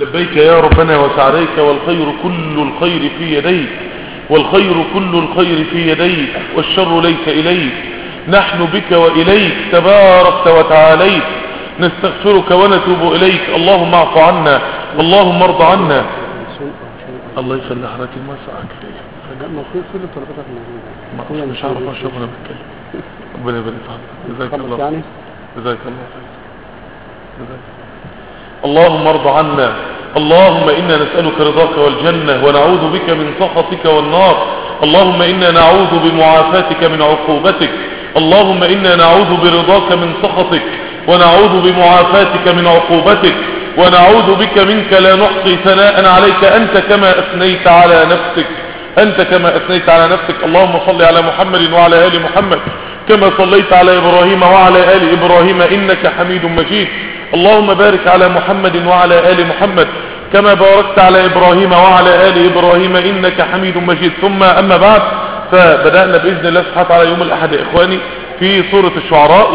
لبيك يا ربنا وسعديك، والخير كل الخير في يديك، والخير كل الخير في يديك، والشر ليس إليك. نحن بك وإليك تباركت وتعاليت، نستغفرك ونتوب إليك. اللهم اعف عنا، اللهم ارض عنا. الله يخلي حضرتك ما سعك فيا. المفروض كل طلباتك موجودة. مش عارف اشرب وانا بتكلم. ربنا يبارك فيك. جزاك الله خير. جزاك الله خير. اللهم ارض عنا. اللهم إنا نسألك رضاك والجنة، ونعوذ بك من سخطك والنار. اللهم إنا نعوذ بمعافاتك من عقوبتك. اللهم إنا نعوذ برضاك من سخطك، ونعوذ بمعافاتك من عقوبتك، ونعوذ بك منك لا نحصي ثناء عليك أنت كما أثنيت على نفسك، أنت كما أثنيت على نفسك. اللهم صل على محمد وعلى آل محمد كما صليت على إبراهيم وعلى آل إبراهيم إنك حميد مجيد. اللهم بارك على محمد وعلى آل محمد كما باركت على إبراهيم وعلى آل إبراهيم إنك حميد مجيد. ثم أما بعد، فبدأنا بإذن الله سبحانه وتعالى يوم الأحد يا إخواني في سورة الشعراء،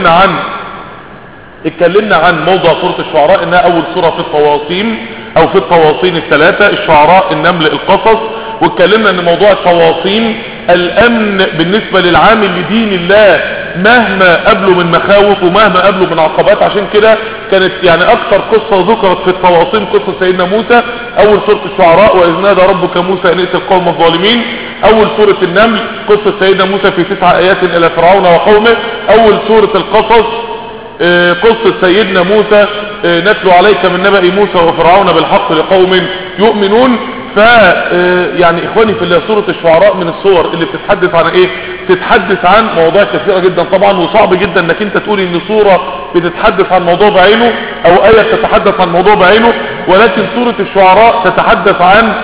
اتكلمنا عن موضوع سورة الشعراء إنها أول سورة في الطواصين أو في الطواصين الثلاثة، الشعراء، النمل، القصص. واتكلمنا ان موضوع الطواصين الامن بالنسبة للعامل لدين الله مهما قبله من مخاوف ومهما قبله من عقبات. عشان كده كانت يعني اكثر قصة ذكرت في الطواصين قصة سيدنا موسى، اول سورة الشعراء واذ نادى ربك موسى ان ائت القوم الظالمين. اول سورة النمل قصة سيدنا موسى في 9 ايات الى فرعون وقومه. اول سورة القصص قصة سيدنا موسى نتلو عليك من نبأ موسى وفرعون بالحق لقوم يؤمنون. يعني اخواني في الله، سورة الشعراء من الصور اللي بتتحدث عن ايه؟ بتتحدث عن مواضيع كثيرة جدا طبعا، وصعب جدا انك انت تقول ان سورة بتتحدث عن موضوع بعينه او آية بتتحدث عن موضوع بعينه، ولكن سورة الشعراء تتحدث عن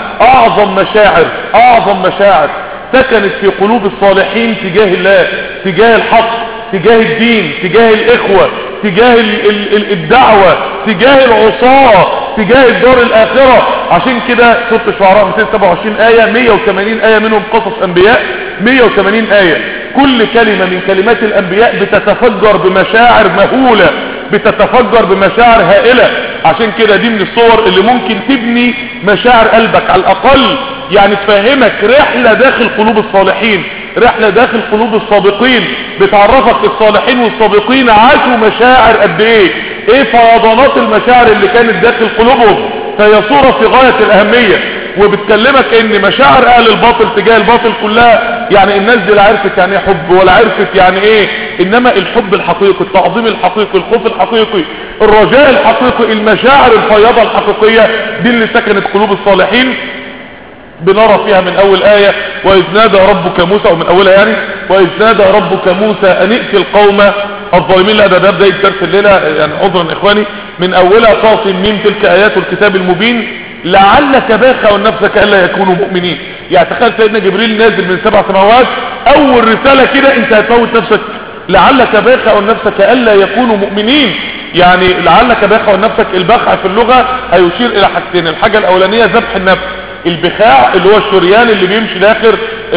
اعظم مشاعر سكنت في قلوب الصالحين تجاه الله، تجاه الحق، تجاه الدين، تجاه الاخوة، تجاه الدعوة، تجاه العصاة، تجاه الدار الاخرة. عشان كده سورة الشعراء 227 آية، 180 آية منهم قصص انبياء، 180 آية كل كلمة من كلمات الانبياء بتتفجر بمشاعر مهولة، بتتفجر بمشاعر هائلة. عشان كده دي من الصور اللي ممكن تبني مشاعر قلبك على الاقل، يعني تفهمك رحلة داخل قلوب الصالحين، رحلة داخل قلوب السابقين، بتعرفك الصالحين والسابقين عاشوا مشاعر قد ايه فيضانات المشاعر اللي كانت داخل قلوبهم. فهي صورة في غاية الاهمية، وبتكلمك ان مشاعر اهل الباطل تجاه الباطل كلها، يعني الناس دي لا عرفت يعني ايه حب ولا عرفت يعني ايه، انما الحب الحقيقي، التعظيم الحقيقي، الخوف الحقيقي، الرجاء الحقيقي، المشاعر الفياضة الحقيقية دي اللي سكنت قلوب الصالحين. بنرى فيها من اول آية واذ نادى ربك موسى، ومن اولها يعني واذ نادى ربك موسى ان ائت القوم الظالمين. لا ده بداية درس الليلة يعني عذرا اخواني، من اولها قاصم ميم تلك ايات الكتاب المبين لعلك باخع نفسك الا يكونوا مؤمنين. يعني تخيل سيدنا جبريل نازل من 7 سماوات، اول رسالة كده انت هتموت نفسك، لعلك باخع نفسك الا يكونوا مؤمنين. يعني لعلك باخع نفسك، البخع في اللغة هيشير الى حاجتين، الحاجة الاولانية ذبح النفس، البخاع اللي هو الشريان اللي بيمشي داخل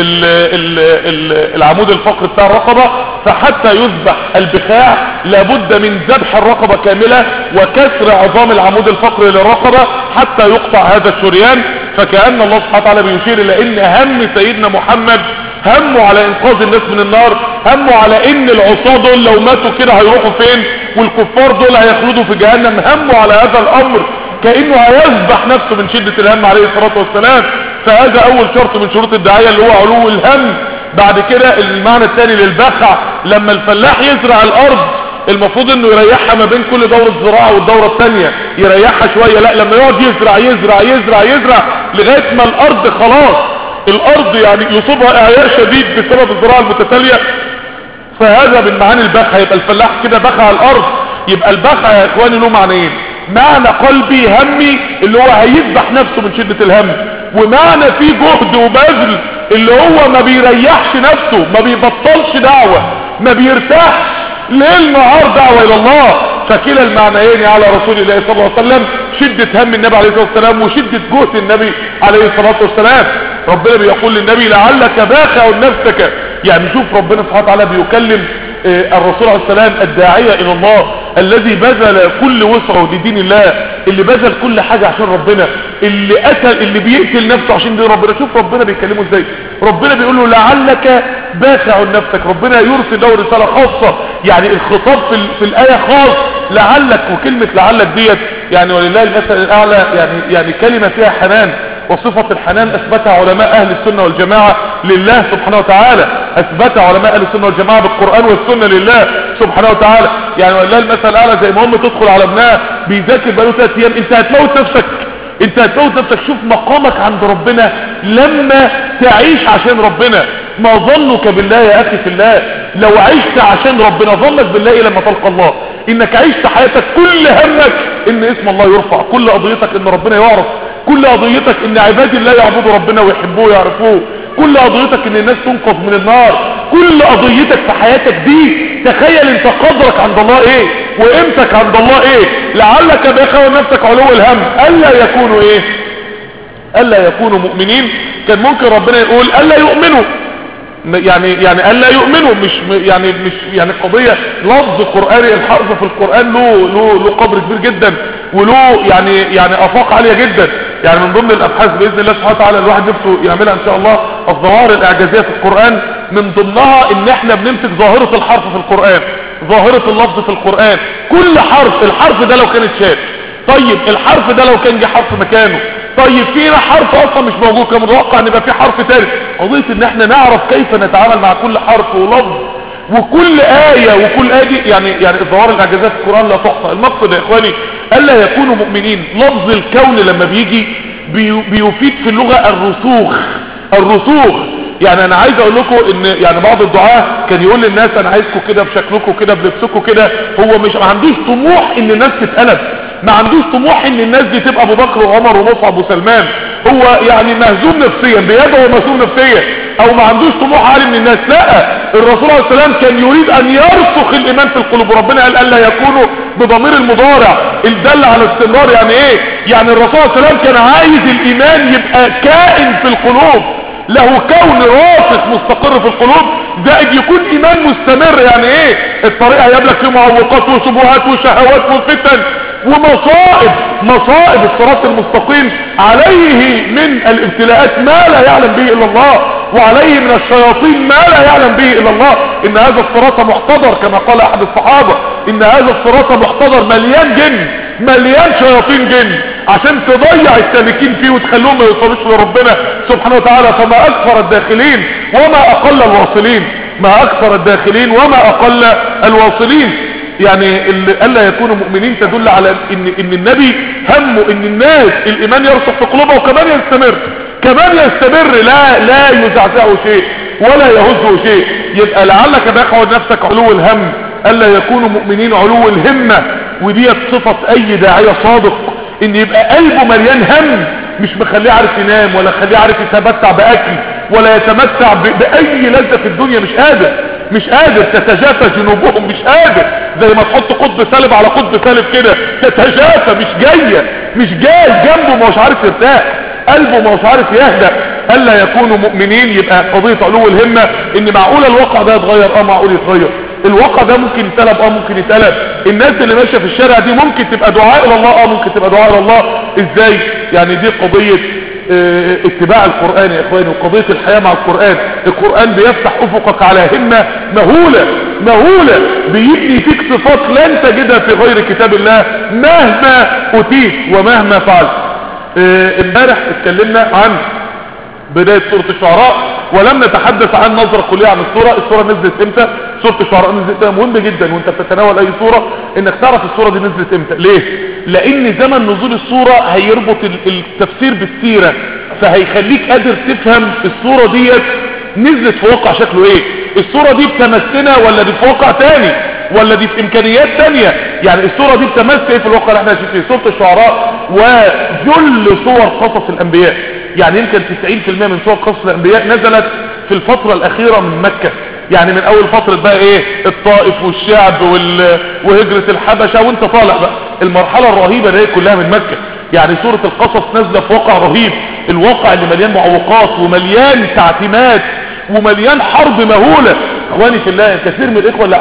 العمود الفقري بتاع الرقبة، فحتى يذبح البخاع لابد من ذبح الرقبة كاملة وكسر عظام العمود الفقري للرقبة حتى يقطع هذا الشريان. فكأن الله سبحانه وتعالى بيشير الى ان هم سيدنا محمد همه على انقاذ الناس من النار، همه على ان العصاة دول لو ماتوا كده هيروحوا فين، والكفار دول هيخلدوا في جهنم، همه على هذا الامر كأنه هيذبح نفسه من شدة الهم عليه الصلاة والسلام. فهذا اول شرط من شروط الداعية اللي هو علو الهم. بعد كده المعنى الثاني للبخع، لما الفلاح يزرع الارض المفروض انه يريحها ما بين كل دورة زراعة والدورة الثانية، يريحها شوية، لا لما يقعد يزرع يزرع يزرع يزرع لغاية ما الارض خلاص، الارض يعني يصيبها اعياء شديد بسبب الزراعة المتتالية. فهذا من معاني البخع. يبقى الفلاح كده بخع الارض. يبقى البخع يا اخواني له معنيين، معنى قلبي همي اللي هو هيذبح نفسه من شدة الهم، ومعنى فيه جهد وبذل اللي هو ما بيريحش نفسه، ما بيبطلش دعوة، ما بيرتاحش ليل نهار دعوة الى الله. فكلا المعنيين على رسول الله صلى الله عليه وسلم، شدة هم النبي عليه الصلاة والسلام وشدة جهد النبي عليه الصلاة والسلام. ربنا بيقول للنبي لعلك باخع نفسك. يعني شوف ربنا سبحانه وتعالى بيكلم الرسول عليه السلام الداعية الى الله الذي بذل كل وسعه لدين الله، اللي بذل كل حاجة عشان ربنا، اللي بيقتل نفسه عشان دين ربنا. شوف ربنا بيكلمه ازاي، ربنا بيقول له لعلك باخع نفسك. ربنا يرسل له رسالة خاصة، يعني الخطاب في الآية خاص لعلك. وكلمة لعلك ديت يعني ولله المثل الأعلى، يعني كلمة فيها حنان، وصفة الحنان أثبتها علماء أهل السنة والجماعة لله سبحانه وتعالى، أثبتها علماء أهل السنة والجماعة بالقرآن والسنة لله سبحانه وتعالى. يعني ولله المثل الأعلى، زي ما تدخل على ابنها بيذاكر بقاله 3 أيام، انت هتموت نفسك، انت هتموت نفسك. شوف مقامك عند ربنا لما تعيش عشان ربنا. ما ظنك بالله يا أخي في الله؟ لو عشت عشان ربنا، ظنك بالله إيه لما تلقى الله؟ انك عشت حياتك كل همك ان اسم الله يرفع، كل قضيتك ان ربنا يعرف، كل قضيتك ان عباد الله يعبدوا ربنا ويحبوه ويعرفوه، كل قضيتك ان الناس تنقذ من النار، كل قضيتك في حياتك دي. تخيل انت قدرك عند الله ايه وقيمتك عند الله ايه. لعلك باخع نفسك علو الهم الا يكونوا ايه، الا يكونوا مؤمنين. كان ممكن ربنا يقول الا يؤمنوا، يعني الا يؤمنوا، مش قضية لفظ قرآني. الحرف في القرآن له قدر كبير جدا، وله يعني افاق عالية جدا. يعني من ضمن الابحاث باذن الله سبحانه وتعالى الواحد نفسه يعملها ان شاء الله، الظواهر الاعجازية في القرآن. من ضمنها ان احنا بنمسك ظاهرة الحرف في القرآن، ظاهرة اللفظ في القرآن. كل حرف، الحرف ده لو كان اتشال، طيب الحرف ده لو كان جه حرف مكانه، طيب فينا حرف اصلا مش موجود، كان متوقع ان يبقى في حرف تاني. قضية ان احنا نعرف كيف نتعامل مع كل حرف ولفظ وكل آية، وكل آية دي يعني الظواهر الاعجازية في القرآن لا تحصى. المقصد يا اخواني الا يكونوا مؤمنين. لفظ الكون لما بيجي بيفيد في اللغة الرسوخ. يعني انا عايز اقول لكم ان يعني بعض الدعاة كان يقول للناس انا عايزكم كده بشكلكم كده بلبسكم كده. هو مش ما عندوش طموح ان الناس تتقلب، ما عندوش طموح ان الناس دي تبقى ابو بكر وعمر ومصعب وسلمان. هو يعني مهزوم نفسيا، بيده ومهزوم نفسيا، او ما عندوش طموح عالي من الناس. لا، الرسول عليه السلام كان يريد ان يرسخ الايمان في القلوب. وربنا قال الا يكونوا بضمير المضارع الدل على استمرار. يعني ايه؟ يعني الرسول عليه السلام كان عايز الايمان يبقى كائن في القلوب، له كون راسخ مستقر في القلوب، زائد يكون ايمان مستمر. يعني ايه؟ الطريق هيقابلك فيه معوقات وشبهات وشهوات وفتن مصائب الصراط المستقيم عليه من الابتلاءات ما لا يعلم به الا الله، وعليه من الشياطين ما لا يعلم به الا الله. ان هذا الصراط محتضر كما قال احد الصحابة، ان هذا الصراط محتضر مليان جن، مليان شياطين جن، عشان تضيع السالكين فيه وتخلوهم ما يوصلوش لربنا سبحانه وتعالى. فما اكثر الداخلين وما اقل الواصلين، ما اكثر الداخلين وما اقل الواصلين. يعني الا يكونوا مؤمنين تدل على ان النبي همه ان الناس الايمان يرسخ في قلوبها وكمان يستمر لا يزعزعه شيء ولا يهزه شيء. يبقى لعلك باخع نفسك علو الهم الا يكونوا مؤمنين علو الهمة. وديت صفة اي داعية صادق، ان يبقى قلبه مليان هم، مش مخليه عارف ينام ولا خليه عارف يتمتع باكل ولا يتمتع باي لذة في الدنيا. مش قادر تتجافى جنوبهم، مش قادر. زي ما تحط قطب سالب على قطب سالب كده تتجافى، مش جاي جنبه، ما هوش عارف يرتاح، قلبه ما هوش عارف يهدأ. الا يكونوا مؤمنين. يبقى قضية علو الهمة ان معقول الواقع ده يتغير، معقول يتغير الواقع ده، ممكن يتقلب، ممكن يتقلب. الناس اللي ماشيه في الشارع دي ممكن تبقى دعاء الى الله، ممكن تبقى دعاء الى الله. ازاي؟ يعني دي قضية اتباع القرآن يا اخواني، وقضية الحياة مع القرآن. القرآن بيفتح افقك على همة مهولة، بيبني فيك صفات لن تجدها في غير كتاب الله مهما اتيت ومهما فعلت. امبارح اتكلمنا عن بداية سورة الشعراء، ولم نتحدث عن نظرة كلية عن السورة نزلت امتى. سورة الشعراء نزلت امتى؟ مهم جدا وانت بتتناول اي سورة انك تعرف السورة دي نزلت امتى. ليه؟ لان زمن نزول السورة هيربط التفسير بالسيرة، فهيخليك قادر تفهم السورة ديت نزلت في واقع شكله ايه، السورة دي بتمثلنا ولا دي في واقع تاني ولا دي في امكانيات تانية. يعني السورة دي بتمثل ايه في الواقع اللي احنا عايشين فيه. سورة الشعراء وجل صور قصص الانبياء، يعني يمكن 90% من صور قصص الانبياء نزلت في الفترة الاخيرة من مكة. يعني من اول فترة بقى ايه، الطائف والشعب وهجرة الحبشة وانت طالع بقى المرحلة الرهيبة دي كلها من مكة. يعني سورة القصص نازلة في واقع رهيب، الواقع اللي مليان معوقات ومليان تعتيمات ومليان حرب مهولة. اخواني في الله، كثير من الاخوة اللي قاعدين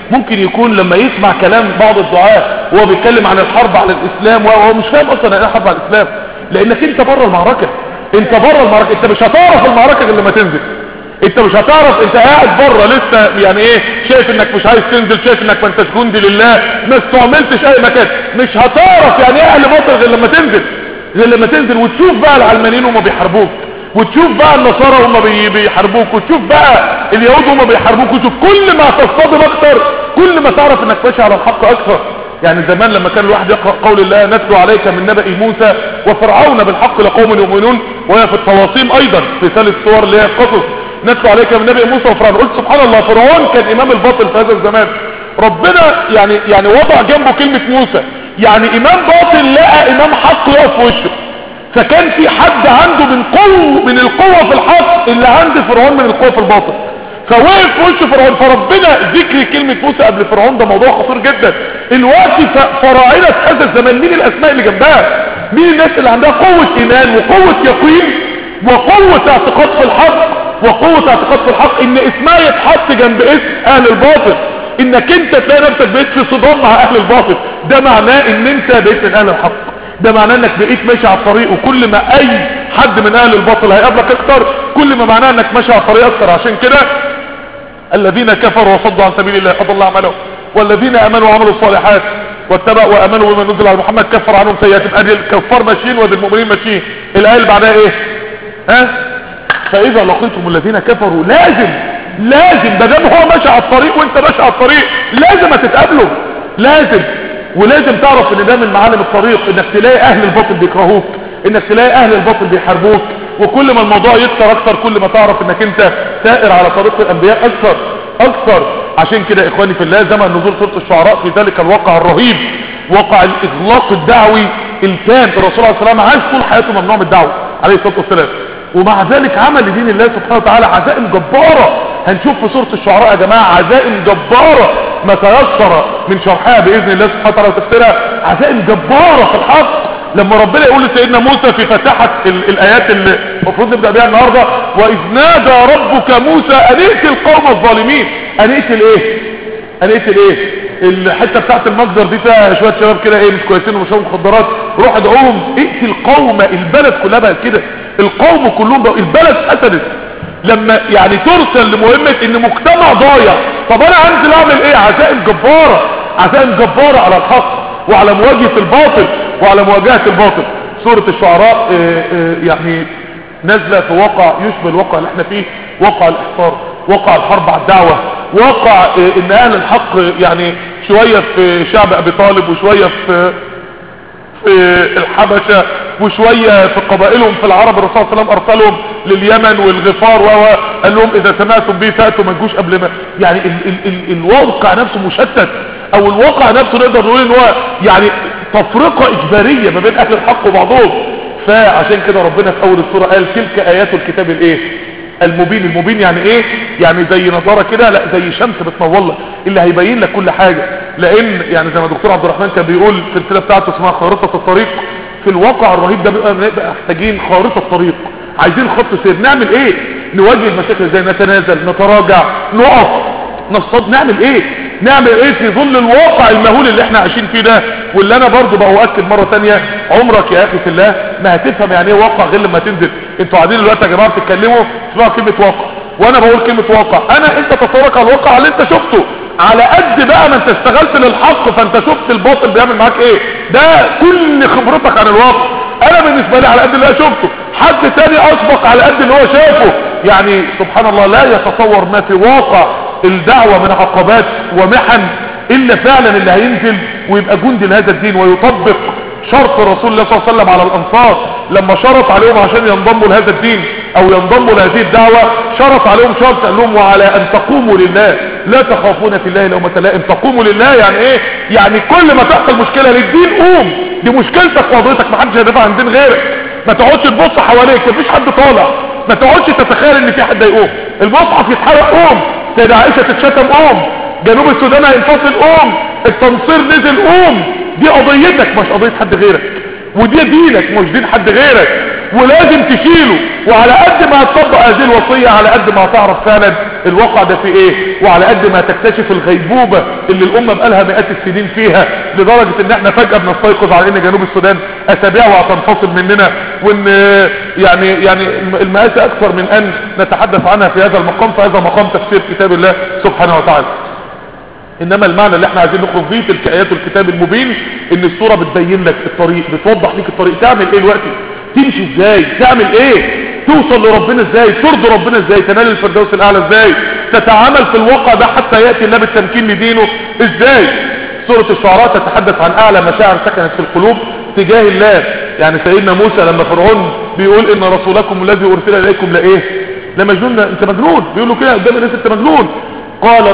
ممكن يكون لما يسمع كلام بعض الدعاة وهو بيتكلم عن الحرب على الاسلام وهو مش فاهم اصلا ايه حرب على الاسلام، لانك انت بره المعركة. انت بره المعركة، انت مش هتعرف المعركة غير لما تنزل. انت مش هتعرف، انت قاعد بره لسه يعني ايه، شايف انك مش عايز تنزل، شايف انك ما انتش جندي لله، ما استعملتش اي مكان. مش هتعرف يعني ايه اهل باطل غير لما تنزل، غير لما تنزل وتشوف بقى العلمانيين وهم بيحاربوك، وتشوف بقى النصارى وهم بيحاربوك، وتشوف بقى اليهود وهم بيحاربوك، وتشوف كل ما تصطدم اكتر كل ما تعرف انك ماشي على الحق اكثر. يعني زمان لما كان الواحد يقرأ قول الله نتلو عليك من نبأ موسى وفرعون بالحق لقوم يؤمنون، وهي في الطواصيم ايضا في ثالث صور اللي هي القصص، نتلو عليك من نبأ موسى وفرعون. قلت سبحان الله، فرعون كان امام الباطل في هذا الزمان، ربنا يعني وضع جنبه كلمة موسى، يعني امام باطل لقى امام حق يقف في وشه. فكان في حد عنده من القوة في الحق اللي عند فرعون من القوة في الباطل، فوقف في وش فرعون. فربنا ذكر كلمة موسى قبل فرعون ده موضوع خطير جدا. الوقت فراعنة هذا الزمان مين الاسماء اللي جنبها؟ مين الناس اللي عندها قوة ايمان وقوة يقين وقوة اعتقاد في الحق، وقوة اعتقاد في الحق ان اسمها يتحط جنب اسم اهل الباطل، انك انت تلاقي نفسك بقيت في صدام مع اهل الباطل، ده معناه ان انت بقيت من اهل الحق، ده معناه انك بقيت ماشي على الطريق. وكل ما اي حد من اهل الباطل هيقابلك اكتر كل ما معناه انك ماشي على الطريق اكتر. عشان كده الذين كفروا وصدوا عن سبيل الله اضل اعمالهم والذين امنوا وعملوا الصالحات واتبعوا وامنوا بما نزل على محمد كفر عنهم سيئاتهم. ادي الكفار ماشيين وادي المؤمنين ماشيين. الايه اللي بعدها ايه؟ فاذا لقيتم الذين كفروا لازم ما دام هو ماشي على الطريق وانت ماشي على الطريق لازم هتتقابلوا، لازم. ولازم تعرف ان ده من معالم الطريق، انك تلاقي اهل الباطل بيكرهوك، انك تلاقي اهل الباطل بيحاربوك. وكل ما الموضوع يكتر اكتر كل ما تعرف انك انت سائر على طريق الانبياء اكثر. عشان كده اخواني في الله، زمن نزول سورة الشعراء في ذلك الواقع الرهيب، واقع الاغلاق الدعوي الكام، الرسول عليه الصلاه والسلام عاش طول حياته ممنوع من الدعوه عليه الصلاه والسلام، ومع ذلك عمل لدين الله سبحانه وتعالى عزائم جباره. هنشوف في سورة الشعراء يا جماعه عزائم جباره ما تيسر من شرحها باذن الله سبحانه وتعالى وتفسيرها، عزائم جباره في الحق. لما ربنا يقول لسيدنا موسى في فتحة الايات اللي المفروض نبدا بيها النهارده، واذ نادى ربك موسى ان ائت القوم الظالمين. ان ائت ايه؟ الحته بتاعت المجزر دي فيها شويه شباب كده ايه مش كويسين ومشربوا مخدرات، روح ادعوهم. ائت القوم، البلد كلها بقت كده، القوم كلهم بقوا، البلد فسدت. لما يعني ترسل لمهمه ان مجتمع ضايع، طب انا انزل اعمل ايه؟ عزائم جباره على الحق وعلى مواجهه الباطل وعلى مواجهه الباطل. سوره الشعراء يعني نازله في واقع يشبه الواقع اللي احنا فيه، واقع الاحصار، واقع الحرب على الدعوه، واقع ان اهل الحق يعني شويه في شعب ابي طالب وشويه في الحبشه وشويه في قبائلهم في العرب. الرسول صلى الله عليه وسلم ارسلهم لليمن والغفار وقال لهم اذا سمعتم به فاتوا ما تجوش قبل ما يعني الواقع نفسه مشتت، او الواقع نفسه نقدر نقول ان هو يعني تفرقه اجباريه ما بين اهل الحق وبعضهم. فعشان كده ربنا في اول السوره قال تلك ايات الكتاب الايه؟ المبين يعني ايه؟ يعني زي نظاره كده، لا زي شمس بتنور لك اللي هيبين لك كل حاجه. لان يعني زي ما الدكتور عبد الرحمن كان بيقول في السلسله بتاعته اسمها خارطه الطريق، في الواقع الرهيب ده بنبقى محتاجين خارطه طريق، عايزين خط سير. نعمل ايه؟ نواجه المشاكل ازاي؟ نتنازل، نتراجع، نقف، نصطاد، نعمل ايه في ظل الواقع المهول اللي احنا عايشين فيه ده؟ واللي انا برضو بأؤكد مرة تانية، عمرك يا اخي في الله ما هتفهم يعني ايه واقع غير لما تنزل. انتوا قاعدين دلوقتي يا جماعة بتتكلموا تسمعوا كلمة واقع وانا بقول كلمة واقع، انت تتصورك على الواقع اللي انت شفته، على قد بقى ما انت اشتغلت للحق فانت شفت الباطل بيعمل معاك ايه، ده كل خبرتك عن الواقع. انا بالنسبة لي على قد اللي انا شفته، حد تاني اسبق على قد اللي هو شافه. يعني سبحان الله لا يتصور ما في واقع الدعوة من عقبات ومحن الا فعلا اللي هينزل ويبقى جندي لهذا الدين ويطبق شرط رسول الله صلى الله عليه وسلم على الانصار لما شرط عليهم عشان ينضموا لهذا الدين او ينضموا لهذه الدعوة. شرط عليهم شرط قال لهم وعلى ان تقوموا لله لا تخافون في الله لومة لائم. تقوموا لله يعني ايه؟ يعني كل ما تحصل مشكلة للدين قوم، دي مشكلتك وقضيتك، ما حدش هيدافع عن دين غيرك. ما تقعدش تبص حواليك مفيش حد طالع، ما تقعدش تتخيل ان في حد هيقوم. المصحف يتحرق قوم، سيدة عائشة تتشتم قوم، جنوب السودان هينفصل قوم، التنصير نزل قوم. دي قضيتك مش قضية حد غيرك، ودي دينك مش دين حد غيرك. ولازم تشيله. وعلى قد ما هتطبق هذه الوصية على قد ما هتعرف فعلا الواقع ده في ايه، وعلى قد ما تكتشف الغيبوبة اللي الامة بقالها مئات السنين فيها، لدرجة ان احنا فجأة بنستيقظ على ان جنوب السودان اسابيع وهتنفصل مننا، وان يعني المآسي اكثر من ان نتحدث عنها في هذا المقام. فهذا مقام تفسير كتاب الله سبحانه وتعالى. انما المعنى اللي احنا عايزين نخرج فيه تلك ايات الكتاب المبين، ان السورة بتبين لك الطريق، بتوضح لك الطريق، تعمل ايه الوقت، تمشي ازاي، تعمل ايه، توصل لربنا ازاي، ترضي ربنا ازاي، تنال الفردوس الاعلى ازاي، تتعامل في الواقع ده حتى يأتي الله بالتمكين لدينه ازاي. سورة الشعراء تتحدث عن اعلى مشاعر سكنت في القلوب تجاه الله. يعني سيدنا موسى لما فرعون بيقول ان رسولكم الذي ارسل اليكم لايه، لمجنون، انت مجنون، بيقولوا كده قدام الناس انت مجنون. قال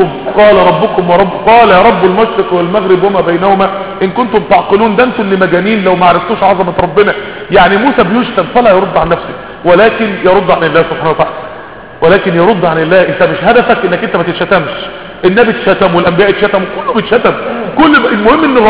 ربكم قال يا رب المشرق والمغرب وما بينهما ان كنتم تعقلون. ده انتم اللي مجانين لو ما عرفتوش عظمة ربنا. يعني موسى بيشتم فلا يرد عن نفسه، ولكن يرد عن الله سبحانه وتعالى، ولكن يرد عن الله. انت مش هدفك انك انت ما تتشتمش، النبي اتشتم والانبياء اتشتموا، كله بيتشتم، المهم ان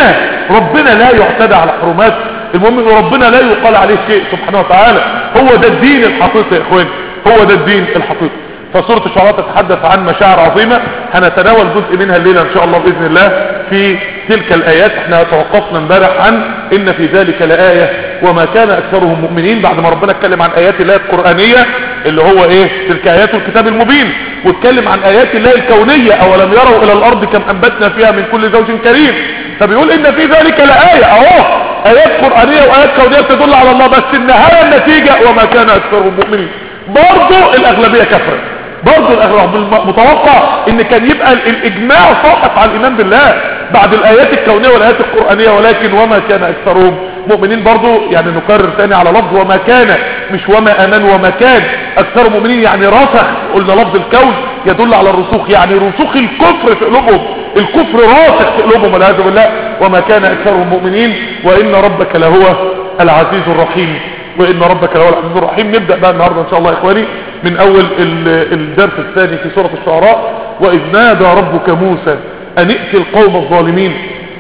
ربنا لا يعتدى على حرمات، المهم ان ربنا لا يقال عليه شيء سبحانه وتعالى. هو ده الدين الحقيقي يا اخواني، هو ده الدين الحقيقي. فسورة الشعراء تتحدث عن مشاعر عظيمة، هنتناول جزء منها الليلة ان شاء الله باذن الله في تلك الايات. احنا توقفنا امبارح عن ان في ذلك لآية وما كان اكثرهم مؤمنين، بعد ما ربنا اتكلم عن ايات الله القرآنية اللي هو ايه تلك ايات الكتاب المبين، واتكلم عن ايات الله الكونية، اولم يروا الى الارض كم انبتنا فيها من كل زوج كريم، فبيقول ان في ذلك لآية اهو، ايات قرآنية وايات كونية تدل على الله، بس النهاية النتيجة وما كان اكثرهم مؤمنين. برضو الاغلبية كفرت، برضو الاغلبية متوقع ان كان يبقى الاجماع ساقط على الايمان بالله بعد الايات الكونية والايات القرآنية، ولكن وما كان اكثرهم مؤمنين. برضو يعني نكرر تاني على لفظ وما كان، مش وما امن، وما كان اكثر مؤمنين، يعني رسخ. قلنا لفظ الكون يدل على الرسوخ، يعني رسوخ الكفر في قلوبهم، الكفر راسخ في قلوبهم والعياذ بالله. وما كان اكثرهم مؤمنين وان ربك لهو العزيز الرحيم، وان ربك لهو العزيز الرحيم. نبدأ بقى النهاردة ان شاء الله يا اخواني من اول الدرس الثاني في سورة الشعراء. واذ نادى ربك موسى ان ائت القوم الظالمين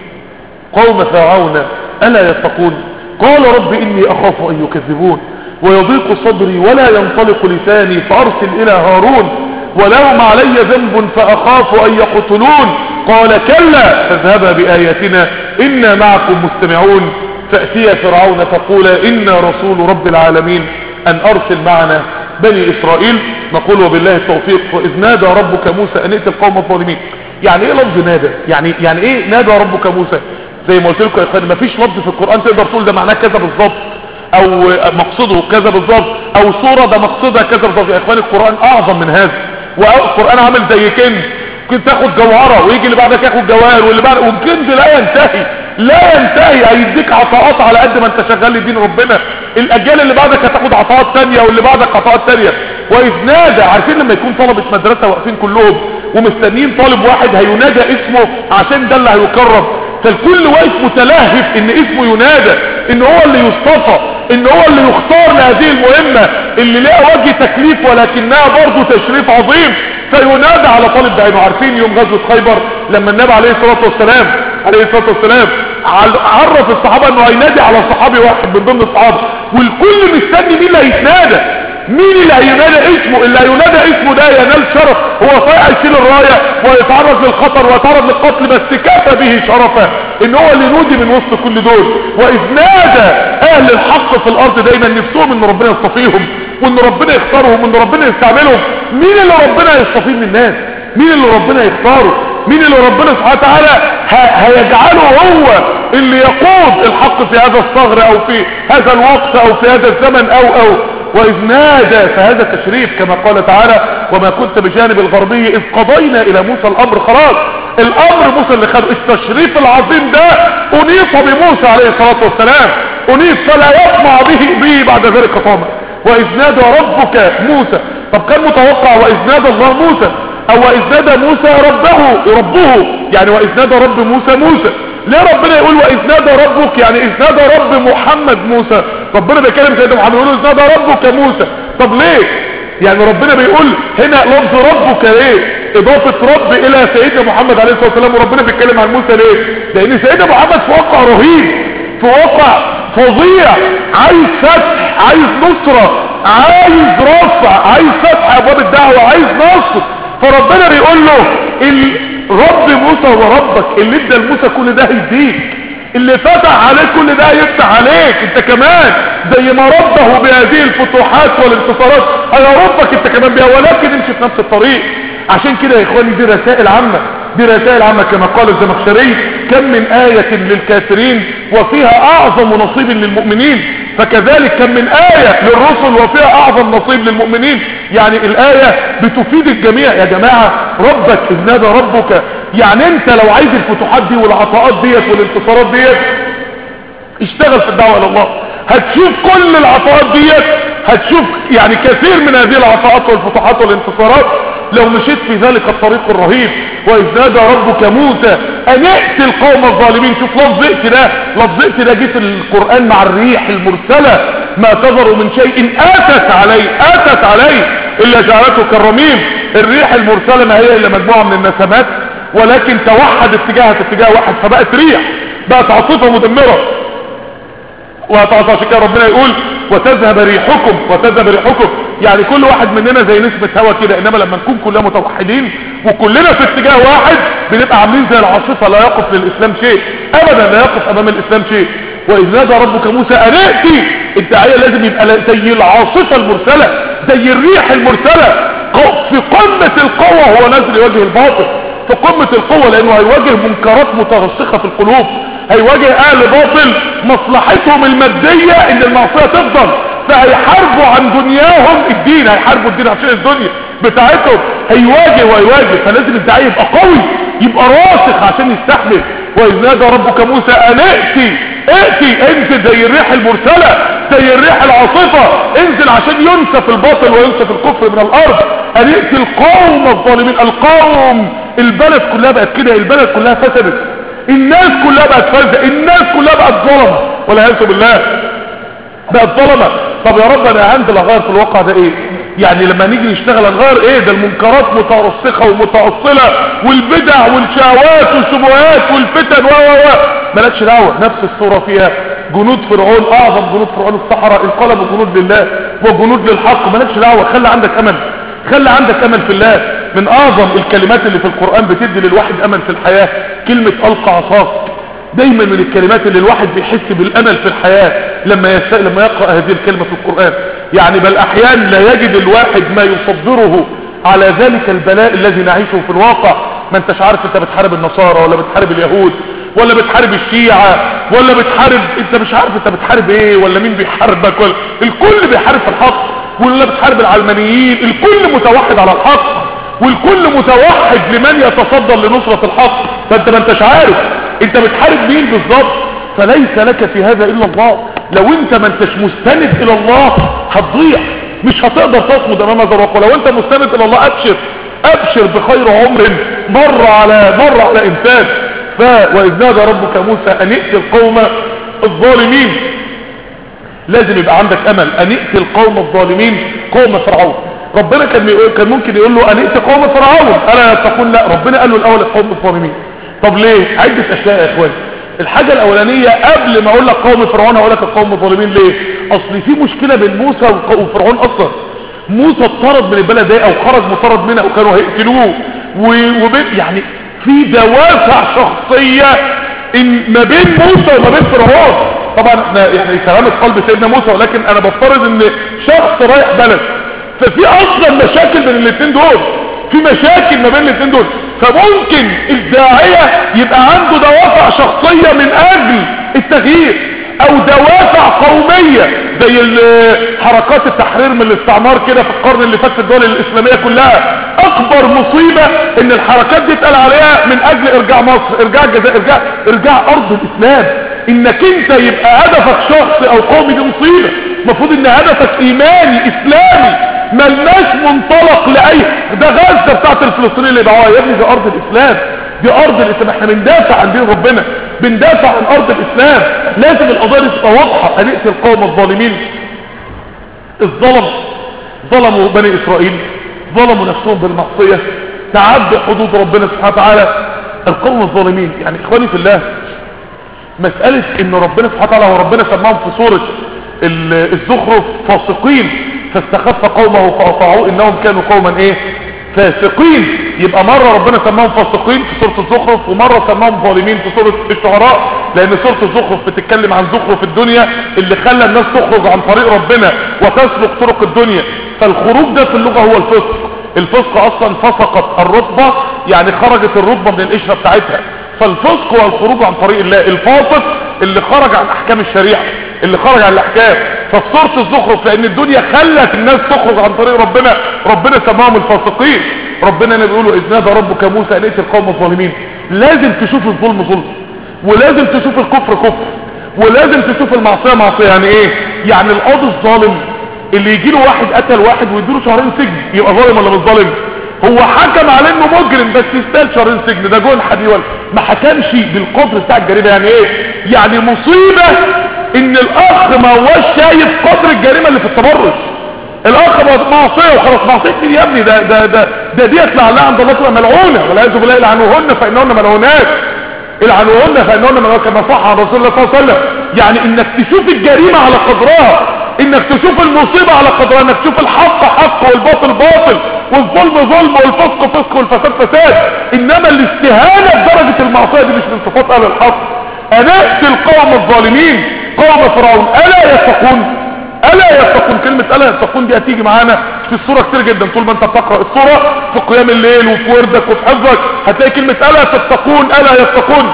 قوم فرعون الا يتقون قال رب اني اخاف ان يكذبون ويضيق صدري ولا ينطلق لساني فارسل الى هارون ولهم علي ذنب فاخاف ان يقتلون قال كلا فاذهبا باياتنا انا معكم مستمعون فاتيا فرعون فقولا انا رسول رب العالمين ان ارسل معنا بني اسرائيل. نقول وبالله التوفيق. واذ نادى ربك موسى ان ائت القوم الظالمين. يعني ايه لفظ نادى؟ يعني ايه نادى ربك موسى؟ زي ما قلت لكم يا اخواني مفيش لفظ في القرآن تقدر تقول ده معناه كذا بالظبط او مقصده كذا بالظبط او صورة ده مقصدها كذا بالظبط. يا اخواني القرآن اعظم من هذا، والقرآن عامل زي كنز، ممكن تاخد جوهرة ويجي اللي بعدك ياخد جواهر واللي بعد، والكنز لا ينتهي هيديك عطاءات على قد ما انت شغال لدين ربنا. الاجيال اللي بعدك هتاخد عطاءات تانية واللي بعدك عطاءات تانية. واذ نادى، عارفين لما يكون طلبة مدرسة واقفين كلهم ومستنيين طالب واحد هينادى اسمه عشان ده اللي هيكرم، فالكل واقف متلهف ان اسمه ينادى، ان هو اللي يصطفى، ان هو اللي يختار لهذه المهمة اللي لها وجه تكليف ولكنها برضو تشريف عظيم، فينادى على طالب بعينه. عارفين يوم غزوة خيبر لما النبي عليه الصلاة والسلام عرف الصحابة انه هينادي على صحابي واحد من ضمن الصحابة، والكل مستني مين اللي هيتنادى، مين اللي هينادى اسمه. اللي هينادى اسمه ده ينال شرف، هو صحيح هيشيل الراية ويتعرض للخطر ويتعرض للقتل، بس كفى به شرفا ان هو اللي ينودي من وسط كل دول. واذ نادى اهل الحق في الارض دايما نفسهم ان ربنا يصطفيهم وان ربنا يختارهم وان ربنا يستعملهم. مين اللي ربنا يصطفيه من الناس؟ مين اللي ربنا يختاره؟ مين اللي ربنا سبحانه وتعالى هيجعله هو اللي يقود الحق في هذا الثغر او في هذا الوقت او في هذا الزمن او واذ نادى، فهذا تشريف كما قال تعالى وما كنت بجانب الغربي اذ قضينا الى موسى الامر. خلاص الامر موسى اللي خد التشريف العظيم ده، انيط بموسى عليه الصلاة والسلام، انيط فلا يطمع به بعد ذلك طامع. واذ نادى ربك موسى، طب كان متوقع واذ نادى الله موسى او واذ نادى موسى ربه، يعني واذ نادى رب موسى. ليه ربنا يقول واذ نادى ربك؟ يعني اذ نادى رب محمد موسى، ربنا بيكلم سيدنا محمد يقول اذ نادى ربك موسى. طب ليه؟ يعني ربنا بيقول هنا لفظ ربك ليه؟ اضافة رب الى سيدنا محمد عليه الصلاة والسلام، وربنا بيتكلم عن موسى ليه؟ لان سيدنا محمد في واقع رهيب، في واقع فظيع، عايز فتح، عايز نصرة، عايز رفع، عايز فتح ابواب الدعوة، عايز نصر. فربنا بيقول له رب موسى وربك اللي ادى لموسى كل ده هيديك، اللي فتح عليك كل ده يفتح عليك انت كمان، زي ما ربه بهذه الفتوحات والانتصارات انا ربك انت كمان بها، ولكن امشي في نفس الطريق. عشان كده يا اخواني دي رسائل عامة، دي رسائل عامة كما قال الزمخشري: كم من آية للكافرين وفيها اعظم نصيب للمؤمنين، فكذلك كم من آية للرسل وفيها اعظم نصيب للمؤمنين. يعني الآية بتفيد الجميع يا جماعة. ربك إذ نادى ربك، يعني انت لو عايز الفتوحات دي والعطاءات ديت والانتصارات ديت اشتغل في الدعوة الى الله، هتشوف كل العطاءات ديت، هتشوف يعني كثير من هذه العطاءات والفتوحات والانتصارات لو مشيت في ذلك الطريق الرهيب. وإذ نادى ربك موسى أن ائت القوم الظالمين. شوف لفظ ائت ده، لفظ ائت ده جه في القرآن مع الريح المرسلة: ما تذر من شيء آتت عليه إلا جعلته كالرميم. الريح المرسلة ما هي إلا مجموعة من النسمات، ولكن توحد اتجاهها في اتجاه واحد فبقت ريح، بقت عاصفة مدمرة. وعشان كده ربنا يقول: وتذهب ريحكم، يعني كل واحد مننا زي نسبة هوا كده، انما لما نكون كلنا متوحدين وكلنا في اتجاه واحد بنبقى عاملين زي العاصفة، لا يقف للاسلام شيء ابدا، لا يقف امام الاسلام شيء. واذ نادى ربك موسى ان ائتي، الداعية لازم يبقى زي العاصفة المرسلة، زي الريح المرسلة، في قمة القوة هو نازل يواجه الباطل، في قمة القوة، لانه هيواجه منكرات مترسخة في القلوب، هيواجه اهل باطل مصلحتهم المادية ان المعصية تفضل، فهيحاربوا عن دنياهم الدين، هيحاربوا الدين عشان الدنيا بتاعتهم، هيواجه. فلازم الداعية يبقى قوي، يبقى راسخ عشان يستحمل. واذ نادى ربك موسى ان ائتي، انزل زي الريح المرسلة، زي الريح العاصفة، انزل عشان ينسف الباطل وينسف الكفر من الارض. ان ائتي القوم الظالمين، القوم، البلد كلها بقت كده، البلد كلها فسدت، الناس كلها بقت فاسدة، الناس كلها بقت ظلمة والعياذ بالله، بقت ظلمة. طب يا رب انا هنزل اغير في الواقع ده ايه؟ يعني لما نيجي نشتغل نغير ايه؟ ده المنكرات مترسخة ومتأصلة، والبدع والشهوات والشبهات والفتن مالكش دعوة. نفس الصورة فيها جنود فرعون، اعظم جنود فرعون الصحراء انقلبوا جنود لله وجنود للحق، مالكش دعوة. خلي عندك امل، خلي عندك امل في الله. من اعظم الكلمات اللي في القرآن بتدي للواحد امل في الحياة كلمة القى عصاك. دايما من الكلمات اللي الواحد بيحس بالامل في الحياة لما يقرأ هذه الكلمة في القرآن. يعني بل احيانا لا يجد الواحد ما يصبره على ذلك البلاء الذي نعيشه في الواقع. ما انتش عارف انت بتحارب النصارى ولا بتحارب اليهود ولا بتحارب الشيعة ولا بتحارب، انت مش عارف انت بتحارب ايه ولا مين بيحاربك، ولا الكل بيحارب في الحق، ولا بتحارب العلمانيين، الكل متوحد على الحق، والكل متوحد لمن يتصدر لنصرة الحق. فانت ما انتش عارف انت بتحارب مين بالظبط. فليس لك في هذا الا الله. لو انت ما انتش مستند الى الله هتضيع، مش هتقدر تصمد امام هذا الواقع. لو انت مستند الى الله ابشر بخير عمر مر على انسان. واذ نادى ربك موسى ان ائت القوم الظالمين، لازم يبقى عندك امل. ان ائت القوم الظالمين، قوم فرعون. ربنا كان ممكن يقول له ان ائت قوم فرعون الا يتقون، لا، ربنا قال له الاول القوم الظالمين. طب ليه؟ عدة اشياء يا اخواني. الحاجة الاولانية قبل ما اقول لك قوم فرعون اقول لك القوم الظالمين ليه؟ اصل في مشكلة بين موسى وفرعون. اصلا موسى اطرد من البلد دي او خرج مطرد منها وكانوا هيقتلوه، يعني في دوافع شخصية ما بين موسى وما بين فرعون. طبعا احنا يعني سلامة قلب سيدنا موسى، ولكن انا بفترض ان شخص رايح بلد، ففي اصلا مشاكل بين الاثنين دول، في مشاكل ما بين الاثنين دول. فممكن الداعية يبقى عنده دوافع شخصية من اجل التغيير، او دوافع قومية زي حركات التحرير من الاستعمار كده في القرن اللي فات في الدول الاسلامية كلها. اكبر مصيبة ان الحركات دي اتقال عليها من اجل ارجاع مصر، ارجاع الجزائر، ارجاع ارض الاسلام. انك انت يبقى هدفك شخصي او قومي دي مصيبة. المفروض ان هدفك ايماني اسلامي، ملناش منطلق لاي ده غزة بتاعت الفلسطينيين اللي دعوها. يا ابني دي ارض الاسلام، دي ارض الاسلام، احنا بندافع عن دين ربنا، بندافع عن ارض الاسلام. لازم القضايا دي تبقى واضحه. ان ائت القوم الظالمين، ظلموا بني اسرائيل، ظلموا نفسهم بالمعصيه، تعدوا حدود ربنا سبحانه وتعالى. القوم الظالمين، يعني اخواني في الله، مسألة ان ربنا سبحانه وتعالى وربنا سماهم في سورة الزخرف فاسقين فاستخف قومه فأطاعوه انهم كانوا قوما ايه فاسقين. يبقى مرة ربنا سماهم فاسقين في سورة الزخرف، ومرة سماهم ظالمين في سورة الشعراء، لان سورة الزخرف بتتكلم عن زخرف الدنيا اللي خلى الناس تخرج عن طريق ربنا وتسلك طرق الدنيا. فالخروج ده في اللغة هو الفسق. الفسق اصلا فسقت الرتبة، يعني خرجت الرتبة من القشرة بتاعتها. فالفسق هو الخروج عن طريق الله. الفاسق اللي خرج عن احكام الشريعة، اللي خرج عن الاحكام. ففي سورة الزخرف لان الدنيا خلت الناس تخرج عن طريق ربنا سماهم الفاسقين. ربنا بيقولوا اذ نادى ربك موسى ان ائت القوم الظالمين. لازم تشوف الظلم ظلم، ولازم تشوف الكفر كفر، ولازم تشوف المعصية معصية. يعني ايه؟ يعني القاضي الظالم اللي يجي له واحد قتل واحد ويديله شهرين سجن يبقى ظالم ولا مش ظالم؟ هو حكم على انه مجرم بس يستاهل شهرين سجن، ده جنحة دي ولا ما حكمش بالقدر بتاع الجريمة. يعني ايه؟ يعني مصيبة ان الاخ ما هوش شايف قدر الجريمة اللي في التبرج. الاخ معصية وخلاص. معصية مين يا ابني؟ ده ديت لعلها عند الله تبقى ملعونة، والعياذ بالله. لعنوهن فانهن ملعونات، العنوهن فانهن ملعونات كما صح عن رسول الله صلى الله عليه وسلم. يعني انك تشوف الجريمة على قدرها، انك تشوف المصيبة على قدرها، انك تشوف الحق حق والباطل باطل والظلم ظلم والفسق فسق والفساد فساد. انما الاستهانة بدرجة المعصية دي مش من صفات اهل الحق. انأتي القوم الظالمين قوم فرعون الا يتقون. الا يتقون، كلمة الا يتقون دي هتيجي معانا في السورة كتير جدا. طول ما انت بتقرأ السورة في قيام الليل وفي وردك وفي حفظك هتلاقي كلمة الا تتقون الا يتقون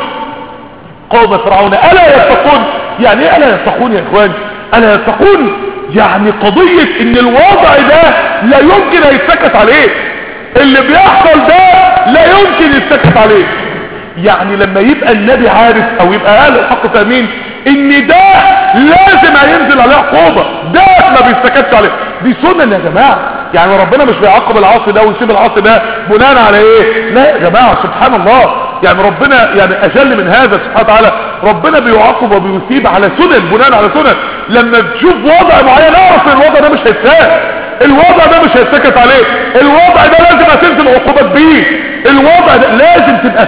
قوم فرعون الا يتقون. يعني ايه الا يتقون يا اخواني؟ الا يتقون يعني قضية ان الوضع ده لا يمكن يتسكت عليه. اللي بيحصل ده لا يمكن يتسكت عليه. يعني لما يبقى النبي عارف او يبقى اهل الحق فاهمين ان ده لازم هينزل عليه عقوبة، ده ما بيتسكتش عليه. دي سنن يا جماعة. يعني ربنا مش بيعاقب العاصي ده ويسيب العاصي ده بناء على ايه؟ لا يا جماعة، سبحان الله. يعني ربنا يعني اجل من هذا سبحانه وتعالى. ربنا بيعاقب وبيثيب على سنن، بناء على سنن. لما تشوف وضع معين اعرف ان الوضع ده مش هيتساب، الوضع ده مش هيتسكت عليه، الوضع ده لازم هتنزل عقوبات بيه. الوضع ده لازم تبقى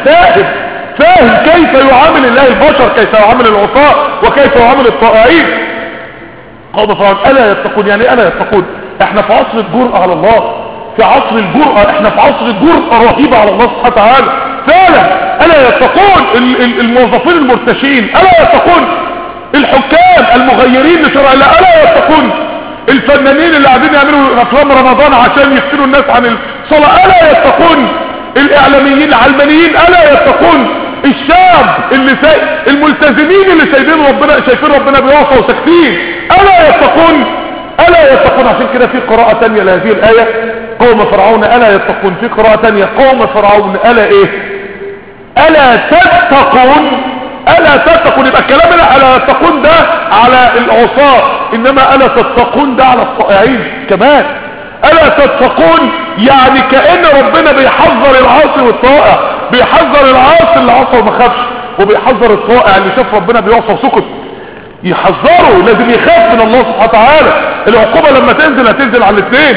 فاهم كيف يعامل الله البشر، كيف يعامل العصاة وكيف يعامل الطائعين. قوم فرعون الا يتقون. يعني الا يتقون؟ احنا في عصر الجرأة على الله، في عصر الجرأة، احنا في عصر الجرأة رهيبة على الله سبحانه وتعالى فعلا. الا يتقون الموظفين المرتشين الا يتقون، الحكام المغيرين لشرع الله الا يتقون، الفنانين اللي قاعدين يعملوا افلام رمضان عشان يفتنوا الناس عن الصلاة الا يتقون، الاعلاميين العلمانيين الا يتقون، الشعب الملتزمين اللي شايفين ربنا بيوصى وساكتين الا يتقون. الا يتقون. عشان كده في قراءة تانية لهذه الآية قوم فرعون الا يتقون، في قراءة تانية قوم فرعون الا ايه؟ الا تتقون. الا تتقون. يبقى الكلام الا يتقون ده على العصاة، انما الا تتقون ده على الطائعين كمان. الا تتقون يعني كأن ربنا بيحذر العاصي والطائع، بيحذر العاصي اللي عصى وما خافش، وبيحذر الطائع اللي شاف ربنا بيعصى وسكت. يحذره، لازم يخاف من الله سبحانه وتعالى. العقوبة لما تنزل هتنزل على الاثنين.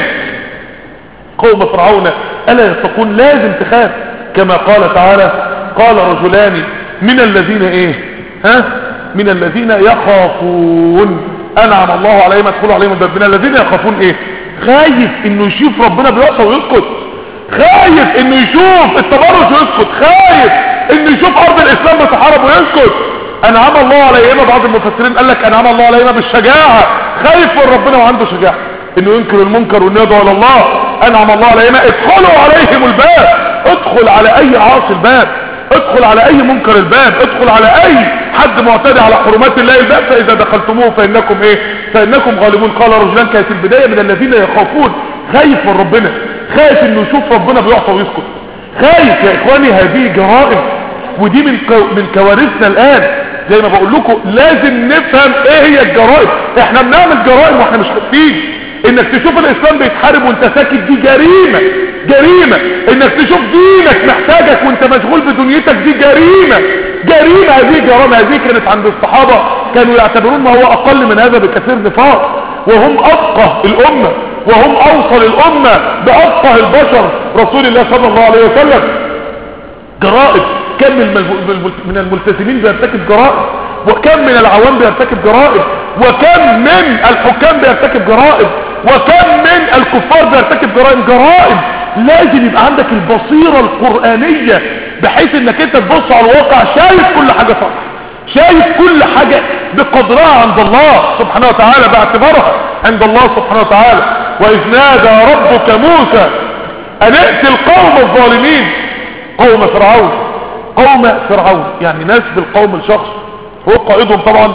قوم فرعون الا يتقون، لازم تخاف. كما قال تعالى قال رجلان من الذين ايه من الذين يخافون انعم الله عليهم ادخلوا عليهم الباب. من الذين يخافون ايه؟ خايف انه يشوف ربنا بيعصى ويسكت، خايف انه يشوف التبرج ويسكت، خايف انه يشوف ارض الاسلام بتحارب ويسكت. انعم الله عليهما، بعض المفسرين قال لك انعم الله عليهما بالشجاعة، خايف من ربنا وعنده شجاعة انه ينكر المنكر وانه يدعو الى الله. انعم الله عليهما ادخلوا عليهم الباب، ادخل على اي عاصي الباب، ادخل على اي منكر الباب، ادخل على اي حد معتدي على حرمات الله الباب، فاذا دخلتموه فانكم ايه؟ فانكم غالبون. قال رجلان، كانت البداية من الذين يخافون، خايف من ربنا، خايف انه يشوف ربنا بيعصى ويسكت، خايف. يا اخواني هذه جرائم، ودي من كوارثنا الان. زي ما بقول لكم لازم نفهم ايه هي الجرائم. احنا بنعمل جرائم واحنا مش خايفين. انك تشوف الاسلام بيتحارب وانت ساكت دي جريمة. انك تشوف دينك محتاجك وانت مشغول بدنيتك دي جريمة. هذه جرائم. هذه كانت عند الصحابة كانوا يعتبرون ما هو اقل من هذا بكثير نفاق، وهم افقه الامة وهم اوصل الامة بافقه البشر رسول الله صلى الله عليه وسلم. جرائم. كم من الملتزمين بيرتكب جرائم وكم من العوام بيرتكب جرائم، وكم من الحكام بيرتكب جرائم، وكم من الكفار بيرتكب جرائم. لازم يبقى عندك البصيرة القرآنية بحيث انك انت تبص على الواقع شايف كل حاجة صح، شايف كل حاجة بقدرها عند الله سبحانه وتعالى، باعتبارها عند الله سبحانه وتعالى. وإذ نادى ربك موسى أن ائت القوم الظالمين. قوم فرعون، قوم فرعون يعني ناس بالقوم الشخص هو قائدهم طبعا.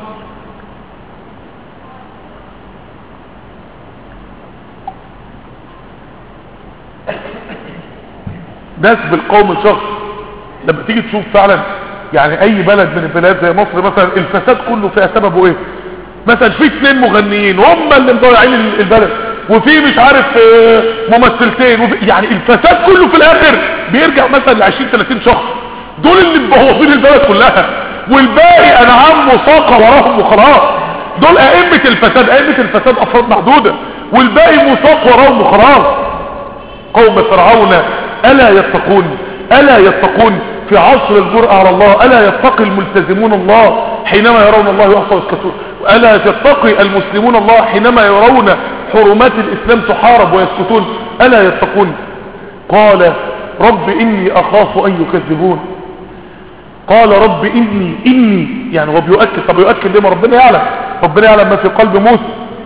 ناس بالقوم الشخص. لما تيجي تشوف فعلا يعني اي بلد من البلاد زي مصر مثلا الفساد كله فيها سببه ايه؟ مثلا في 2 مغنيين هم اللي مضيعين البلد، وفي مش عارف ممثلتين، يعني الفساد كله في الاخر بيرجع مثلا ل 20-30 شخص، دول اللي مبوظين البلد كلها، والباقي انعام وساقه وراهم وخلاص. دول ائمه الفساد، ائمه الفساد افراد محدوده، والباقي مساق وراهم وخلاص. قوم فرعون الا يتقون، الا يتقون في عصر الجرأة على الله. الا يتقي الملتزمون الله حينما يرون الله يعصى ويسكتون، الا يتقي المسلمون الله حينما يرون حرمات الاسلام تحارب ويسكتون. الا يتقون. قال رب اني اخاف ان يكذبون. قال رب اني يعني هو بيؤكد. طب يؤكد ليه؟ ما ربنا يعلم، ربنا يعلم ما في قلب موسى.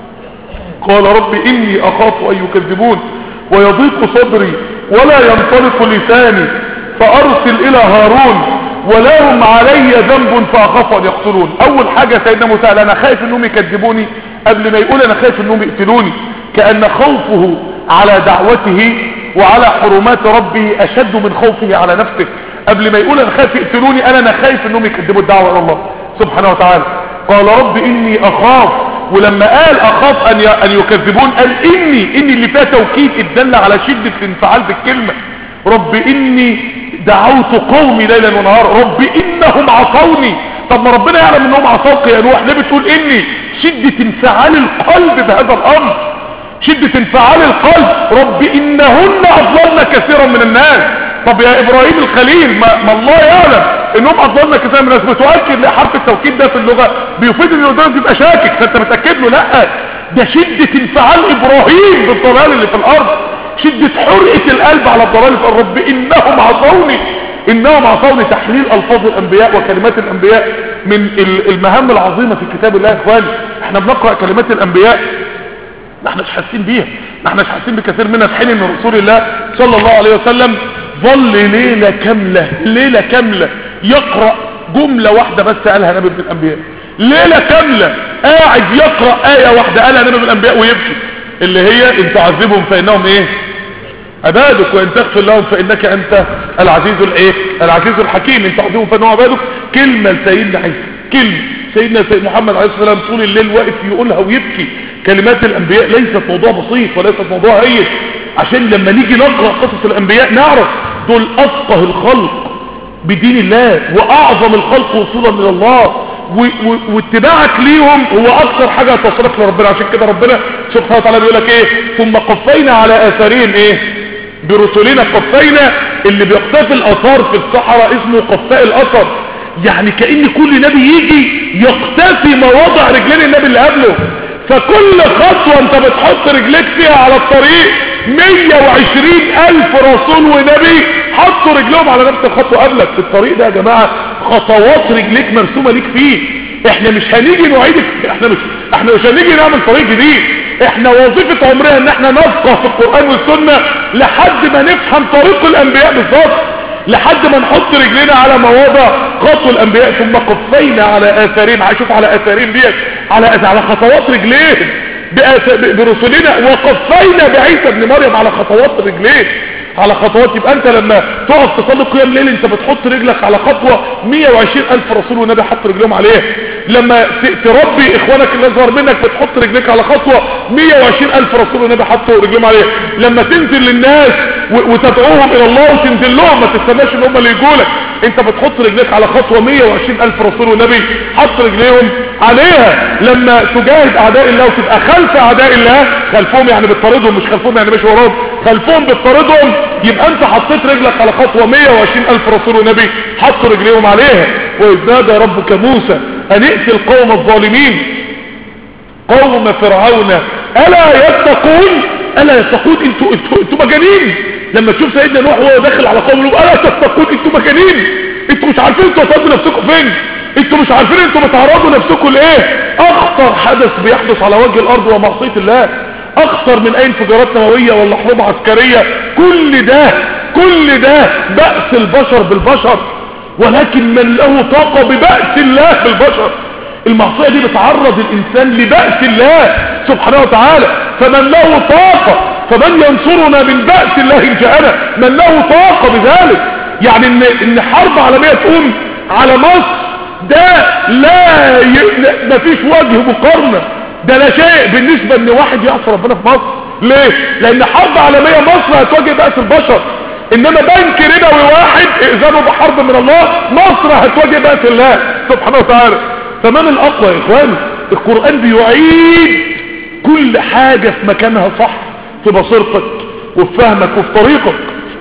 قال رب اني اخاف ان يكذبون ويضيق صدري ولا ينطلق لساني فارسل الى هارون ولهم علي ذنب فاخاف ان يقتلون. اول حاجة سيدنا موسى قال انا خايف انهم يكذبوني قبل ما يقول انا خايف انهم يقتلوني، كأن خوفه على دعوته وعلى حرمات ربه اشد من خوفه على نفسه. قبل ما يقول انا خايف يقتلوني انا خايف انهم يكذبوا الدعوة الى الله سبحانه وتعالى. قال رب اني اخاف، ولما قال اخاف ان يكذبون قال اني اللي فيها توكيد الدل على شدة الانفعال بالكلمة. رب اني دعوت قومي ليلا ونهارا رب انهم عصوني. طب ما ربنا يعلم انهم عصوك يا نوح، ليه بتقول اني؟ شدة انفعال القلب بهذا الامر، شدة انفعال القلب. رب انهن اضللن كثيرا من الناس. طب يا ابراهيم الخليل ما الله يعلم انهم اضللن كثيرا من الناس، بتؤكد لحرف التوكيد ده في اللغة بيفيد ان قدامك يبقى شاكك فانت متأكد له. لا، ده شدة انفعال ابراهيم بالضلال اللي في الارض، شدة حرقة القلب على الضلال اللي في الارض. رب انهم عصوني، انهم عصوني. تحليل الفاظ الانبياء وكلمات الانبياء من المهام العظيمة في كتاب الله يا اخواني. احنا بنقرأ كلمات الانبياء ما احناش حاسين بيها، ما احناش حاسين بكثير منها، في حين ان رسول الله صلى الله عليه وسلم ظل ليلة كاملة يقرأ جملة واحدة بس قالها نبي من الانبياء. ليلة كاملة قاعد يقرأ آية واحدة قالها نبي من الانبياء ويبكي، اللي هي ان تعذبهم فانهم ايه؟ عبادك، وان تغفر لهم فانك انت العزيز الحكيم. ان تعذبهم فانهم عبادك. كلمة لسيدنا عيسى، كلمة سيدنا محمد عليه الصلاة والسلام طول الليل واقف يقولها ويبكي. كلمات الانبياء ليست موضوع بسيط وليست موضوع هين، عشان لما نيجي نقرأ قصص الانبياء نعرف دول افقه الخلق بدين الله واعظم الخلق وصولا الى الله، واتباعك ليهم هو اكثر حاجة توصلك لربنا. عشان كده ربنا سبحانه وتعالى بيقول لك ايه؟ ثم قفينا على اثارهم ايه؟ برسلنا. قفينا اللي بيقتفي الاثار في الصحراء اسمه قفاء الاثر، يعني كأن كل نبي يجي يقتفي مواضع رجلين النبي اللي قبله. فكل خطوة انت بتحط رجليك فيها على الطريق 120,000 رسول ونبي حطوا رجلهم على نفس الخطوة قبلك. في الطريق ده يا جماعة خطوات رجليك مرسومة ليك فيه. احنا مش هنيجي نعيدك، احنا مش هنيجي نعمل طريق جديد. احنا وظيفة عمرنا ان احنا نفقه في القرآن والسنة لحد ما نفهم طريق الانبياء بالظبط، لحد ما نحط رجلنا على مواضع خطو الانبياء. ثم قفينا على اثارهم، شوف على اثارهم ديت على خطوات رجليه برسلنا، وقفينا بعيسى ابن مريم على خطوات رجليه، على خطوات. يبقى انت لما تقف تصلي قيام ليل انت بتحط رجلك على خطوة 120,000 رسول ونبي حط رجلهم عليها. لما تربي اخوانك اللي اصغر منك بتحط رجلك على خطوة 120,000 رسول ونبي حطوا رجلهم عليها. لما تنزل للناس وتدعوهم الى الله وتنزل لهم ما تستناش ان هم اللي يجولك، انت بتحط رجلك على خطوة 120,000 رسول ونبي حط رجليهم عليها. لما تجاهد اعداء الله وتبقى خلف اعداء الله، خلفهم يعني بتطاردهم، مش خلفهم يعني ماشي وراهم، خلفهم بتطاردهم، يبقى انت حطيت رجلك على خطوة 120,000 رسول ونبي حطوا رجليهم عليها. وإذ نادى ربك موسى أن ائت القوم الظالمين قوم فرعون ألا يتقون انتوا مجانين. لما تشوف سيدنا نوح وهو داخل على قوم لوط ألا تتقون انتوا مجانين، انتوا مش عارفين انتوا هتودوا نفسكم فين، انتوا مش عارفين انتوا بتعرضوا نفسكم لايه. اخطر حدث بيحدث على وجه الارض ومعصية الله، اخطر من اي انفجارات نووية ولا حروب عسكرية. كل ده بأس البشر بالبشر، ولكن من له طاقة ببأس الله بالبشر. المعصية دي بتعرض الانسان لبأس الله سبحانه وتعالى. فمن له طاقة فمن ينصرنا من بأس الله ان جاءنا، من له طاقة بذلك. يعني ان حرب عالمية تقوم على مصر ده مفيش وجه مقارنة، ده لا شيء بالنسبة ان واحد يعصي ربنا في مصر. ليه؟ لان حرب عالمية مصر هتواجه بأس البشر، انما بنك ربوي واحد ائذنوا بحرب من الله مصر هتواجه بأس الله سبحانه وتعالى. فمن الاقوى يا اخواني؟ القرآن بيعيد كل حاجة في مكانها صح، في بصيرتك وفي فهمك وفي طريقك.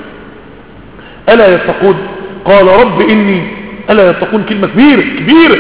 ألا يتقون قال رب إني ألا يتقون كلمة كبيرة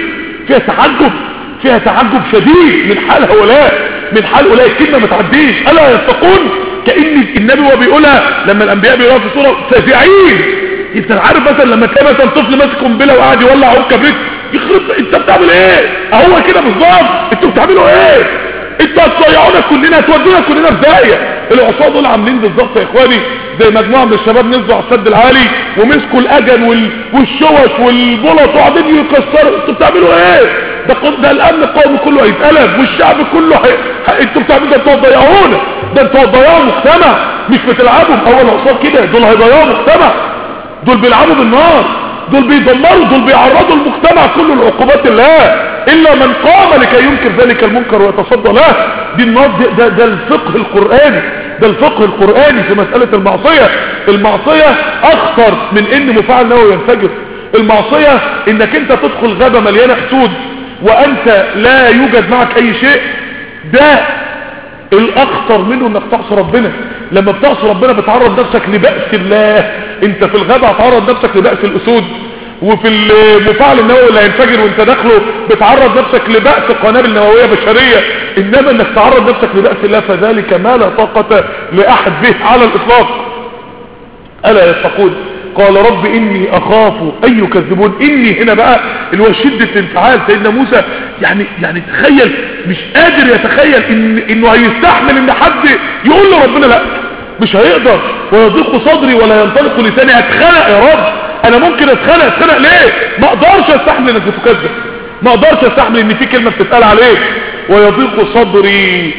فيها تعجب شديد من حال هؤلاء الكلمة ما تعديش. ألا يتقون كأن النبي هو بيقولها لما الأنبياء بيقولها في سورة فزعين. انت عارف مثلا لما تلاقي مثلا طفل ماسك قنبله وقاعد يولع عود كبريت يخرب، انت بتعمل ايه؟ اهو كده بالظبط. انتوا بتعملوا ايه؟ انتوا هتضيعونا كلنا، هتودونا كلنا في داهيه. العصاه دول عاملين بالظبط يا اخواني زي مجموعه من الشباب نزلوا على السد العالي ومسكوا الاجن والشوش والبلط وقاعدين يكسروا. انتوا بتعملوا ايه؟ ده الامن القومي كله هيتقلب والشعب كله انتوا بتعملوا ده، انتوا هتضيعونا، ده انتوا هتضيعوا مجتمع. مش بتلعبوا باول عصاه كده، دول هيضيعوا مجتمع، دول بيلعبوا بالنار، دول بيدمروا، دول بيعرضوا المجتمع كله لعقوبات الله الا من قام لكي ينكر ذلك المنكر ويتصدى له. دي النار، ده الفقه القرآني، ده الفقه القرآني في مسألة المعصية. المعصية اخطر من ان مفاعل نووي ينفجر. المعصية انك انت تدخل غابة مليانة اسود وانت لا يوجد معك اي شيء، ده الاخطر منه انك تعصي ربنا. لما بتعصي ربنا بتعرض نفسك لبأس الله. انت في الغابة هتعرض نفسك لبأس الاسود، وفي المفاعل النووي اللي هينفجر وانت داخله بتعرض نفسك لبأس قنابل نووية بشرية. انما انك تعرض نفسك لبأس الله فذلك ما لا طاقة لاحد به على الاطلاق. الا يتقون قال رب اني اخاف ان يكذبون. اني هنا بقى اللي هو شدة الانفعال. سيدنا موسى يعني تخيل، مش قادر يتخيل انه هيستحمل ان حد يقول له ربنا لا، مش هيقدر. ويضيق صدري ولا ينطلق لساني. اتخنق يا رب، انا ممكن اتخنق ليه؟ ما اقدرش استحمل انك تكذب، ما اقدرش استحمل ان في كلمة بتتقال عليك. ويضيق صدري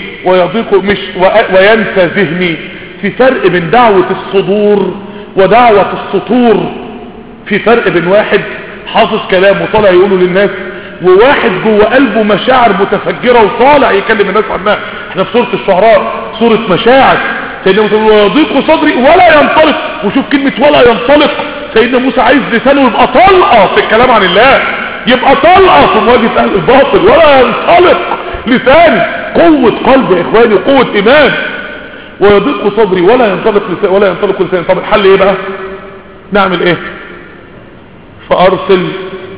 وينسى ذهني. في فرق بين دعوة الصدور ودعوة السطور. في فرق بين واحد حافظ كلام وطالع يقوله للناس، وواحد جوه قلبه مشاعر متفجرة وطالع يكلم الناس عنها. احنا في سورة الشعراء سورة مشاعر. سيدنا موسى ويضيق صدري ولا ينطلق. وشوف كلمة ولا ينطلق. سيدنا موسى عايز لسانه يبقى طلقة في الكلام عن الله، يبقى طلقة في مواجهة اهل الباطل. ولا ينطلق لساني. قوة قلب يا اخواني، قوة ايمان. ويضيق صدري ولا ينطلق لساني. طب الحل ايه بقى؟ نعمل ايه؟ فارسل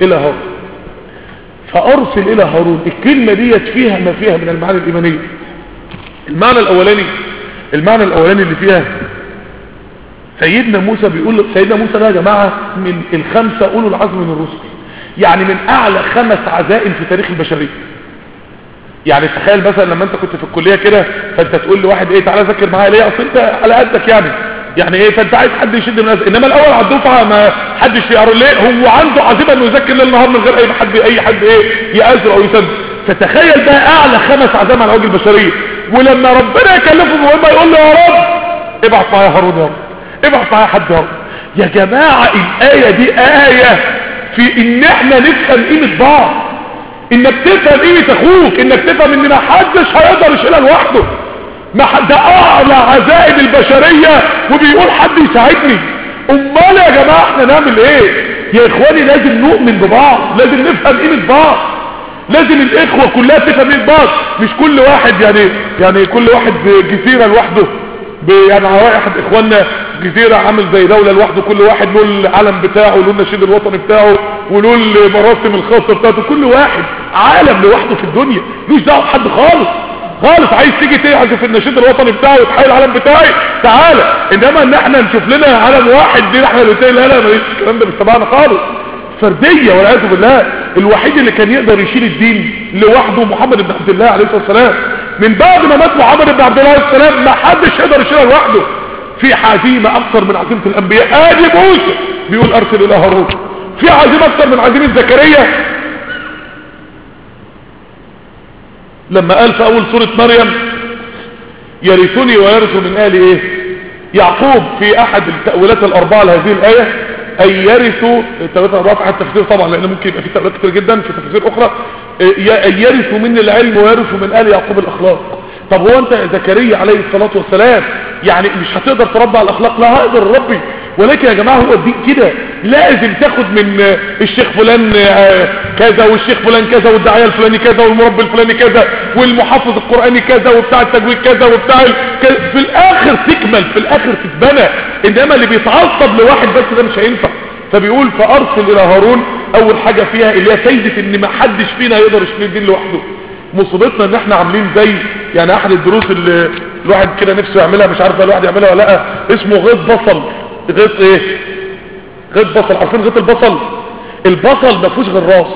الى هارون. الكلمة ديت فيها ما فيها من المعاني الايمانية. المعنى الاولاني اللي فيها سيدنا موسى بيقول، سيدنا موسى ده يا جماعة من الخمسة اولو العزم من الرسل، يعني من اعلى 5 عزائم في تاريخ البشرية. يعني تخيل مثلا لما انت كنت في الكلية كده فانت تقول لواحد ايه تعالى ذاكر معايا ليه؟ اصل انت على قدك يعني ايه، فانت عايز حد يشد من الناس. انما الاول على الدفعه ما حدش يقرا ليه، هو عنده عزيمه انه يذاكر ليل نهار من غير اي حد ايه يأذر او يسد. فتخيل ده اعلى 5 عزائم على وجه البشريه. ولما ربنا يكلفه مهمه يقول له يا رب ابعث معايا هارون، يا رب ابعث معايا حد يا رب. يا جماعه الايه دي ايه في ان احنا نفهم قيمه بعض، انك تفهم قيمه اخوك، انك تفهم ان ما حدش هيقدر يشيلها لوحده. ما حد، ده اعلى عزائم البشرية وبيقول حد يساعدني. امال يا جماعة احنا نعمل ايه يا اخواني؟ لازم نؤمن ببعض، لازم نفهم قيمة بعض، لازم الاخوة كلها تفهم قيمة بعض. مش كل واحد يعني كل واحد جزيرة لوحده. يعني واحد اخواننا جزيرة عامل زي دولة لوحده، كل واحد له العلم بتاعه، له النشيد الوطني بتاعه، وله المراسم الخاصه بتاعته. كل واحد عالم لوحده في الدنيا، مش دعوه بحد خالص خالص. عايز تيجي تعزف النشيد الوطني بتاعي وتحيي العالم بتاعي تعالى، انما ان احنا نشوف لنا علم واحد دي احنا الاثنين، لا ماليش الكلام ده مش تبعنا خالص. فرديه والعياذ بالله. الوحيد اللي كان يقدر يشيل الدين لوحده محمد بن عبد الله عليه الصلاه والسلام. من بعد ما مات محمد بن عبد الله عليه السلام ما حدش يقدر يشيلها لوحده. في عزيمه اكثر من عزيمه الانبياء. ادي موسى بيقول ارسل الى هارون. في عزيمه اكثر من عزيمه زكريا لما قال في اول سوره مريم يرثني ويرث من آل ايه يعقوب. في احد التأويلات الاربعة لهذه الآية اي يرثوا التأويلات الاربعة في احد التفسير طبعا، لان ممكن يبقى في تأويلات كتير جدا في تفسير اخرى. اي يرثوا من العلم ويرثوا من آل يعقوب الاخلاق. طب هو انت زكريا عليه الصلاة والسلام يعني مش هتقدر تربى على الاخلاق؟ لا هقدر ربي، ولكن يا جماعة هو الدين كده. لازم تاخد من الشيخ فلان كذا والشيخ فلان كذا والداعية الفلاني كذا والمربي الفلاني كذا والمحفظ القرآني كذا وبتاع التجويد كذا وبتاع في الاخر تكمل، في الاخر تتبنى. انما اللي بيتعصب لواحد بس ده مش هينفع. فبيقول فارسل الى هارون. اول حاجة فيها اللي هي فايدة ان ما حدش فينا يقدر يشيل الدين لوحده. مصيبتنا ان احنا عاملين زي يعني احد الدروس اللي الواحد كده نفسه يعملها، مش عارف الواحد يعملها ولا لا، اسمه غيط بصل. غيط ايه؟ غيط بصل. عارفين غيط البصل؟ البصل ما فيهوش غير راس.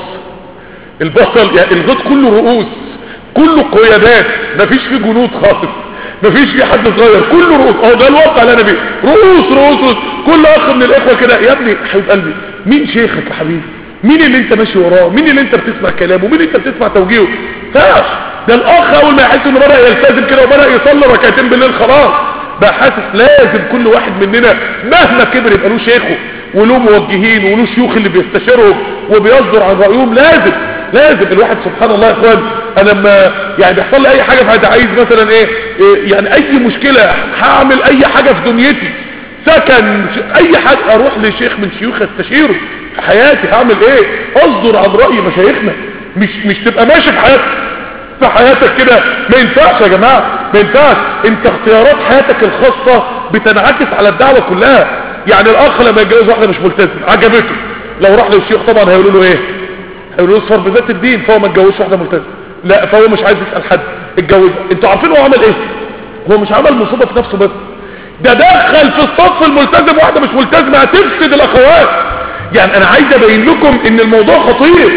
البصل يعني الغيط كله رؤوس، كله قيادات، ما فيش فيه جنود خالص، ما فيش فيه حد صغير، كله رؤوس. ده الواقع اللي انا بيه، رؤوس رؤوس رؤوس. كل اخ من الاخوه كده. يا ابني حبيب قلبي، مين شيخك يا حبيبي؟ مين اللي انت ماشي وراه؟ مين اللي انت بتسمع كلامه؟ مين اللي انت بتسمع توجيهه؟ فاش ده الاخ اول ما يحس انه بدا يلتزم كده وبدا يصلي ركعتين بالليل خلاص بقى حاسس. لازم كل واحد مننا مهما كبر يبقى له شيخه وله موجهين وله شيوخ اللي بيستشيرهم وبيصدر عن رايهم. لازم الواحد سبحان الله يا اخوان. انا لما يعني بيحصل لي اي حاجه فانا عايز مثلا ايه يعني اي مشكله، هعمل اي حاجه في دنيتي، سكن اي حاجه، اروح لشيخ من شيوخ استشيره في حياتي. هعمل ايه؟ اصدر عن راي مشايخنا. مش تبقى ماشي في حياتك كده. ما ينفعش يا جماعه، ما ينفعش. انت اختيارات حياتك الخاصه بتنعكس على الدعوه كلها. يعني الاخ لما يتجوز واحده مش ملتزم عجبته، لو راح للشيخ طبعا هيقولوا له ايه؟ هيقولوا له اصفر بذات الدين، فهو ما اتجوزش واحده ملتزمه. لا فهو مش عايز يسال حد اتجوز. انتوا عارفين هو عمل ايه؟ هو مش عمل مصيبه في نفسه بس، ده دخل في الصف الملتزم واحده مش ملتزمه هتفسد الاخوات. يعني انا عايز ابين لكم ان الموضوع خطير.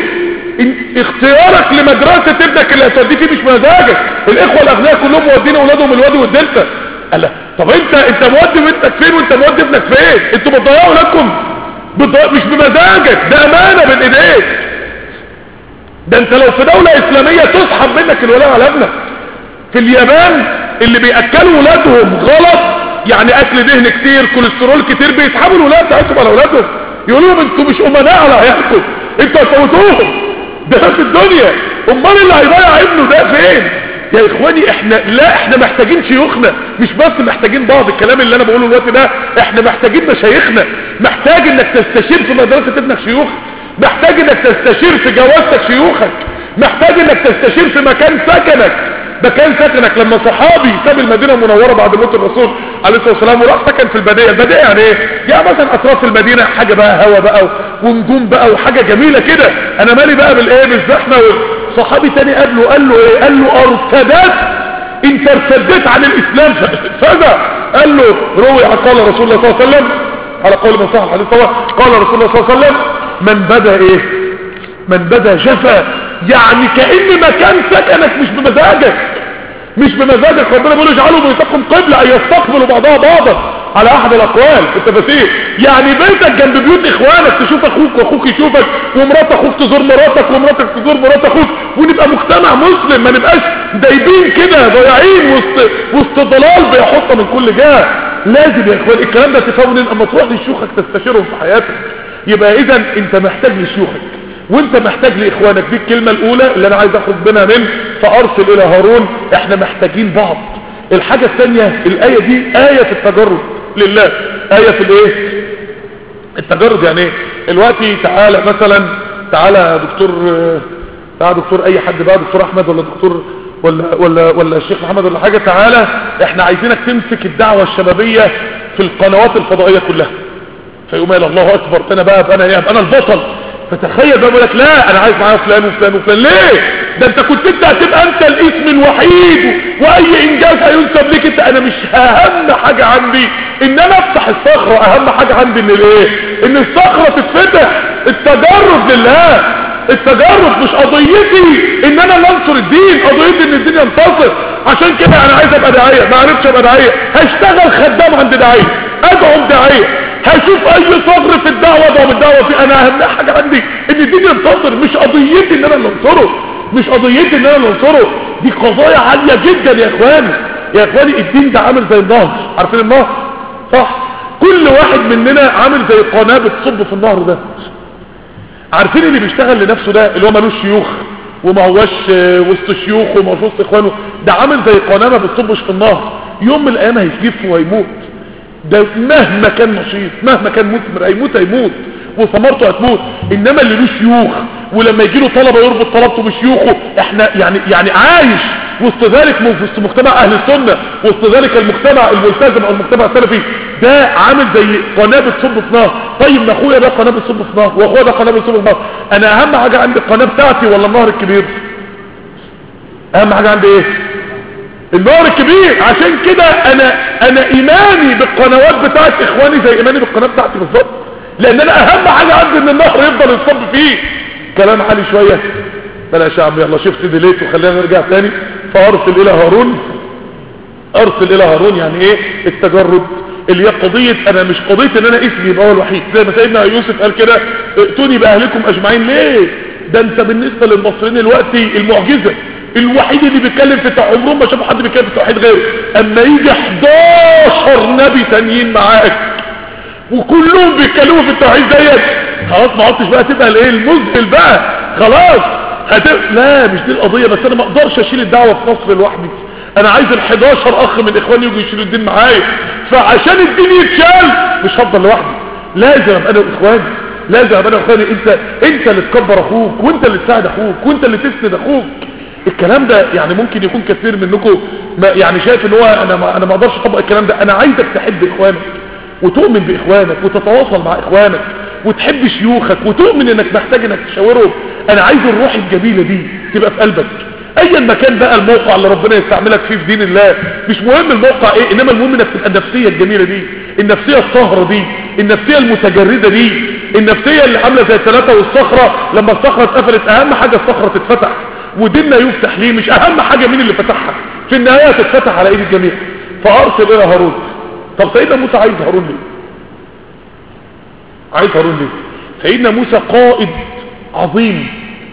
اختيارك لمدرسة ابنك اللي هتوديه فيه مش مزاجك. الاخوة الاغنياء كلهم مودين اولادهم الوادي والدلتا. قال طب انت مودي بنتك فين وانت مودي ابنك فين؟ انتوا بتضيعوا اولادكم مش بمزاجك، ده امانة بين ايديك. ده انت لو في دولة اسلامية تسحب منك الولاء على ابنك. في اليابان اللي بيأكلوا ولادهم غلط، يعني اكل دهن كتير كوليسترول كتير، بيسحبوا الولاد بتاعتهم على اولادهم، يقولوا لهم انتوا مش امناء على عيالكم، انتوا هتموتوهم. ده في الدنيا. امال اللي هيضيع ابنه ده فين يا اخواني؟ احنا محتاجين شيوخنا، مش بس محتاجين بعض الكلام اللي انا بقوله الوقت ده، احنا محتاجين مشايخنا. محتاج انك تستشير في مدرسة ابنك شيوخ، محتاج انك تستشير في جوازتك شيوخك، محتاج انك تستشير في مكان سكنك. لما صحابي ساب المدينة المنورة بعد موت الرسول عليه الصلاة والسلام وراح سكن في البادية. البادية يعني ايه؟ يعني مثلا اطراف المدينة حاجة بقى هوا بقى ونجوم بقى وحاجة جميلة كده. انا مالي بقى بالايه؟ بالزحمة. صحابي تاني قال له ايه؟ قال له ارتدت، انت ارتدت عن الاسلام فذا. قال له روي قال رسول الله صلى الله عليه وسلم على قول من صح الحديث طبعا، قال رسول الله صلى الله عليه وسلم من بدا ايه؟ من بدا جفا. يعني كأن مكان سكنك مش بمزاجك. ربنا بيقول اجعلوا بيوتكم قبلة ان يستقبلوا بعضها بعضا على احد الاقوال في التفاسير. يعني بيتك جنب بيوت اخوانك، تشوف اخوك واخوك يشوفك، ومرات اخوك تزور مراتك ومراتك تزور مرات اخوك، ونبقى مجتمع مسلم. ما نبقاش دايبين كده ضايعين وسط ضلال بيحط من كل جهه. لازم يا اخوان الكلام ده تفهموا اما تروح لشيوخك تستشيرهم في حياتك. يبقى اذا انت محتاج لشيوخك وانت محتاج لاخوانك. دي الكلمة الاولى اللي انا عايز اخد منها من فارسل الى هارون. احنا محتاجين بعض. الحاجة الثانية الاية دي اية في التجرد لله. اية في الايه؟ التجرد. يعني ايه؟ الوقتي تعالى مثلا، تعالى دكتور اي حد بقى، دكتور احمد ولا دكتور ولا الشيخ محمد ولا حاجة، تعالى احنا عايزينك تمسك الدعوة الشبابية في القنوات الفضائية كلها. فيقوم قال الله اكبر، انا بقى انا البطل. فتخيل بقى، بقول لك لا انا عايز معايا فلان وفلان وفلان. ليه؟ ده انت كنت انت هتبقى انت الاسم الوحيد، واي انجاز هينسب ليك انت. انا مش اهم حاجة عندي ان انا افتح الصخرة، اهم حاجة عندي ان الايه، ان الصخرة تتفتح. التجرد لله، التجرد مش قضيتي ان انا اللي انصر الدين، قضيتي ان الدين ينتصر. عشان كده انا عايز ابقى داعية، ما عرفتش ابقى داعية هشتغل خدام عند داعية، ادعو داعية، هشوف اي ثغر في الدعوة ادعو بالدعوة فيه. انا اهم حاجة عندي ان الدين ينتصر، مش قضيتي ان انا اللي انصره، مش قضيتي ان انا اللي انصره. دي قضايا عالية جدا يا اخواني. يا اخواني الدين ده عامل زي النهر، عارفين النهر صح؟ كل واحد مننا عامل زي قناة بتصب في النهر ده. عارفين اللي بيشتغل لنفسه ده اللي هو مالوش شيوخ وما هوش وسط شيوخه وما هوش وسط اخوانه، ده عامل زي قناة ما بتصبش في النهر، يوم من الايام هيسيف وهيموت. ده مهما كان نشيط، مهما كان مثمر، هيموت وثمرته هتموت. انما اللي له شيوخ ولما يجي له طلبه يربط طلبته بشيوخه، احنا يعني عايش وسط ذلك، وسط مجتمع اهل السنه، وسط ذلك المجتمع الملتزم او المجتمع السلفي، ده عامل زي قناه بتصب في نهر. طيب ما اخويا ده قناه بتصب في نهر، واخويا ده قناه بتصب في نهر، انا اهم حاجه عندي القناه بتاعتي ولا النهر الكبير؟ اهم حاجه عندي ايه؟ النهر الكبير. عشان كده انا ايماني بالقنوات بتاعت اخواني زي ايماني بالقناه بتاعتي بالظبط، لان انا اهم حاجه عندي ان النهر يفضل يصب فيه. كلام عالي شويه، بلاش يا عم، يلا شفت ديليت وخلينا نرجع تاني. فارسل الى هارون، ارسل الى هارون يعني ايه؟ التجرد، اللي هي قضيه، انا مش قضيه ان انا اسمي يبقى هو الوحيد، زي ما سيدنا يوسف قال كده ائتوني باهلكم اجمعين. ليه؟ ده انت بالنسبه للمصريين دلوقتي المعجزه الوحيد اللي بيتكلم في التوحيد، عمرهم ما شافوا حد بيتكلم في التوحيد غيره. اما يجي 11 نبي تانيين معاك وكلهم بيتكلموا في التوحيد ديت، خلاص ما عدتش بقى تبقى الايه المذهل بقى، خلاص لا مش دي القضيه. بس انا ما اقدرش اشيل الدعوه في مصر لوحدي، انا عايز ال11 اخ من اخواني يجوا يشيلوا الدين معايا. فعشان الدين يتشال مش هفضل لوحدي، لازم ابقى انا واخواني، لازم ابقى انا واخواني. انت اللي تكبر اخوك، وانت اللي تساعد اخوك، وانت اللي تسند اخوك. الكلام ده يعني ممكن يكون كثير منكم يعني شايف ان هو انا ما اقدرش اطبق الكلام ده. انا عايزك تحب اخوانك وتؤمن باخوانك وتتواصل مع اخوانك وتحب شيوخك وتؤمن انك محتاج انك تشاورهم. انا عايز الروح الجميله دي تبقى في قلبك، ايا ما كان بقى الموقع اللي ربنا يستعملك فيه في دين الله، مش مهم الموقع ايه، انما المهم انك تبقى النفسيه الجميله دي، النفسيه الطاهره دي، النفسيه المتجرده دي، النفسيه اللي عامله زي الثلاثه والصخره. لما الصخره اتقفلت اهم حاجه الصخره تتفتح وديننا يفتح ليه، مش اهم حاجه مين اللي فتحها، في النهايه تتفتح على ايد الجميع. فارسل الى هارون. طب سيدنا موسى عايز هارون ليه؟ عايز هارون ليه؟ سيدنا موسى قائد عظيم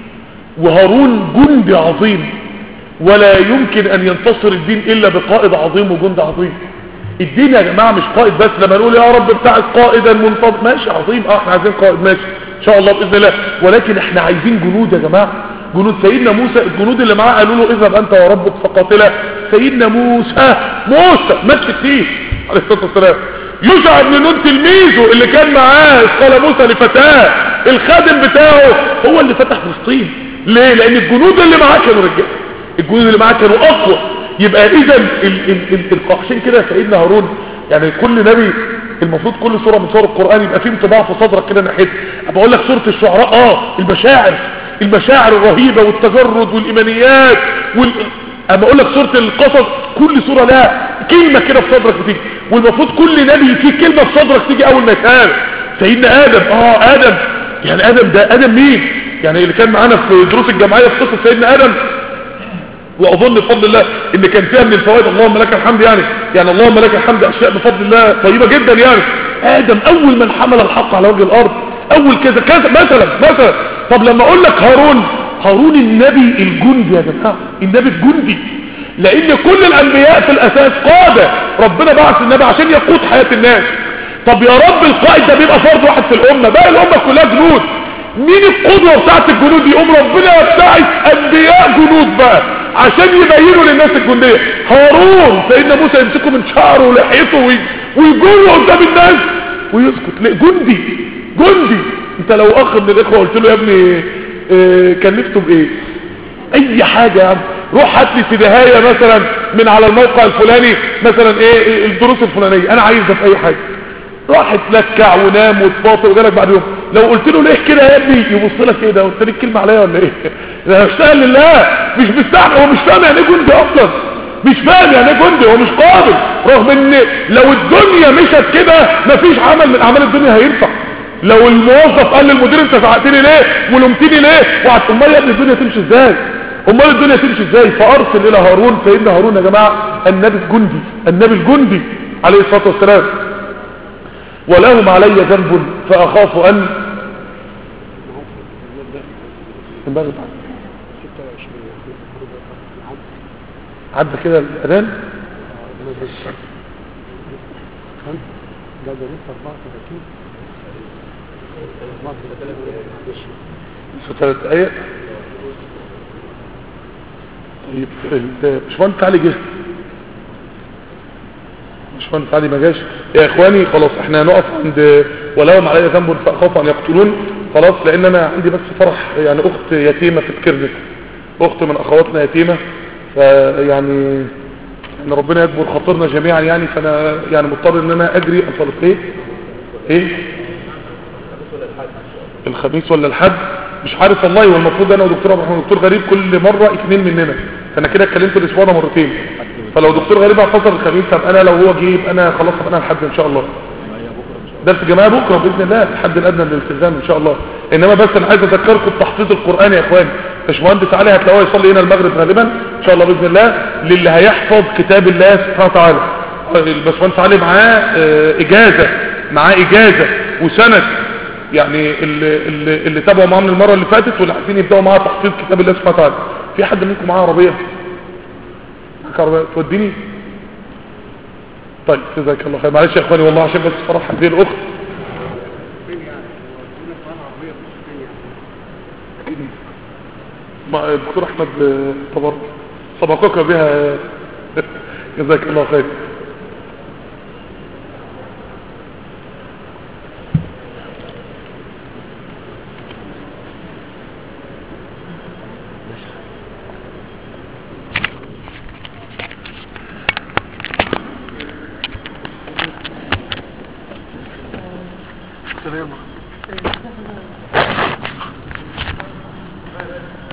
وهارون جندي عظيم، ولا يمكن ان ينتصر الدين الا بقائد عظيم وجند عظيم. الدين يا جماعه مش قائد بس، لما نقول يا رب ابتعث قائدا منتظر ماشي عظيم، احنا عايزين قائد ماشي ان شاء الله باذن الله، ولكن احنا عايزين جنود يا جماعه. جنود سيدنا موسى، الجنود اللي معاه قالوا له اذهب انت وربك فقاتلا. سيدنا موسى مات في التيه عليه الصلاه والسلام. يوشع بن نون تلميذه اللي كان معاه قال موسى لفتاه الخادم بتاعه هو اللي فتح فلسطين. ليه؟ لان الجنود اللي معاه كانوا رجاله، الجنود اللي معاه كانوا اقوى. يبقى اذا عشان كده سيدنا هارون يعني كل نبي المفروض كل سوره من سور القران يبقى فيه انطباع في صدرك كده ناحيتها. بقول لك سوره الشعراء المشاعر الرهيبه والتجرد والايمانيات اما اقول لك سوره القصص كل سوره لها كلمه كده في صدرك بتيجي، والمفروض كل نبي فيه كلمه في صدرك تيجي اول ما يتقال. سيدنا ادم ادم يعني ادم مين؟ يعني اللي كان معانا في دروس الجمعيه في قصه سيدنا ادم، واظن بفضل الله ان كان فيها من الفوائد اللهم لك الحمد، يعني اللهم لك الحمد اشياء بفضل الله طيبه جدا. يعني ادم اول من حمل الحق على وجه الارض، اول كذا كذا مثلا. طب لما اقول لك هارون النبي الجندي يا جماعه، النبي الجندي، لان كل الانبياء في الاساس قاده، ربنا بعث النبي عشان يقود حياه الناس. طب يا رب القائد ده بيبقى فرد واحد في الامه، باقي الامه كلها جنود، مين القدوه بتاعت الجنود؟ يقوم ربنا يبتعث انبياء جنود بقى عشان يبينوا للناس الجنديه. هارون سيدنا موسى يمسكه من شعره ولحيته ويجره قدام الناس ويسكت. ليه؟ جندي. انت لو اخ من الاخوه قلت له يا ابني كان نفسه بايه؟ اي حاجه يا عم، روح هات لي سدهايه مثلا من على الموقع الفلاني مثلا الدروس الفلانيه، انا عايز ده في اي حاجه. راح اتلكع ونام واتفاطر وجالك بعد يوم لو قلت له ليه كده يا ابني يبص لك ايه ده، قلت لك كلمه عليا ولا ايه؟ ده بشتغل لله، مش مستعمل، هو مش فاهم يعني ايه جندي اصلا، مش فاهم يعني ايه جندي، هو مش قابل. رغم ان لو الدنيا مشت كده مفيش عمل من اعمال الدنيا هينفع. لو الموظف قال للمدير انت زعقتني ليه ولمتني ليه، امال يا ابني الدنيا تمشي ازاي؟ امال الدنيا تمشي ازاي؟ فارسل الى هارون، فان هارون يا جماعه النبي الجندي، النبي الجندي عليه الصلاه والسلام. ولهم علي ذنب فاخاف ان عدى كده الاذان. ده لسه 34 في 3 آيات. طيب باشمهندس علي جه، باشمهندس علي ما جاش. يا اخواني خلاص احنا هنقف عند ولهم علي ذنب فاخاف ان يقتلون، خلاص، لان انا عندي بس فرح يعني اخت يتيمه في الكرنك، اخت من اخواتنا يتيمه، فيعني ان ربنا يكبر خاطرنا جميعا يعني، فانا يعني مضطر ان انا اجري انطلق. ايه الخميس ولا الحد مش عارف والله، والمفروض انا ودكتور ابو ودكتور غريب كل مره 2 مننا، فانا كده اتكلمت الاسبوع ده مرتين. فلو دكتور غريب اعتذر الخميس طب انا لو هو جه يبقى انا خلاص انا الحد ان شاء الله. درس جماعه بكره باذن الله، الحد الادنى للالتزام ان شاء الله. انما بس انا عايز اذكركم بتحفيظ القران يا اخواني. باشمهندس علي هتلاقوه يصلي هنا المغرب غالبا ان شاء الله باذن الله، للي هيحفظ كتاب الله سبحانه وتعالى. الباشمهندس علي معاه اجازه، معاه اجازه وسند يعني، اللي تابعوا معاه من المره اللي فاتت واللي عايزين يبداوا معاه تحفيظ كتاب الله سبحانه وتعالى. في حد منكم معاه عربيه؟ معاك عربيه توديني؟ طيب جزاك الله خير. معلش يا اخواني والله عشان بس صراحه هذه الاخت الدكتور احمد طبر سبقك بها جزاك الله خير. السلام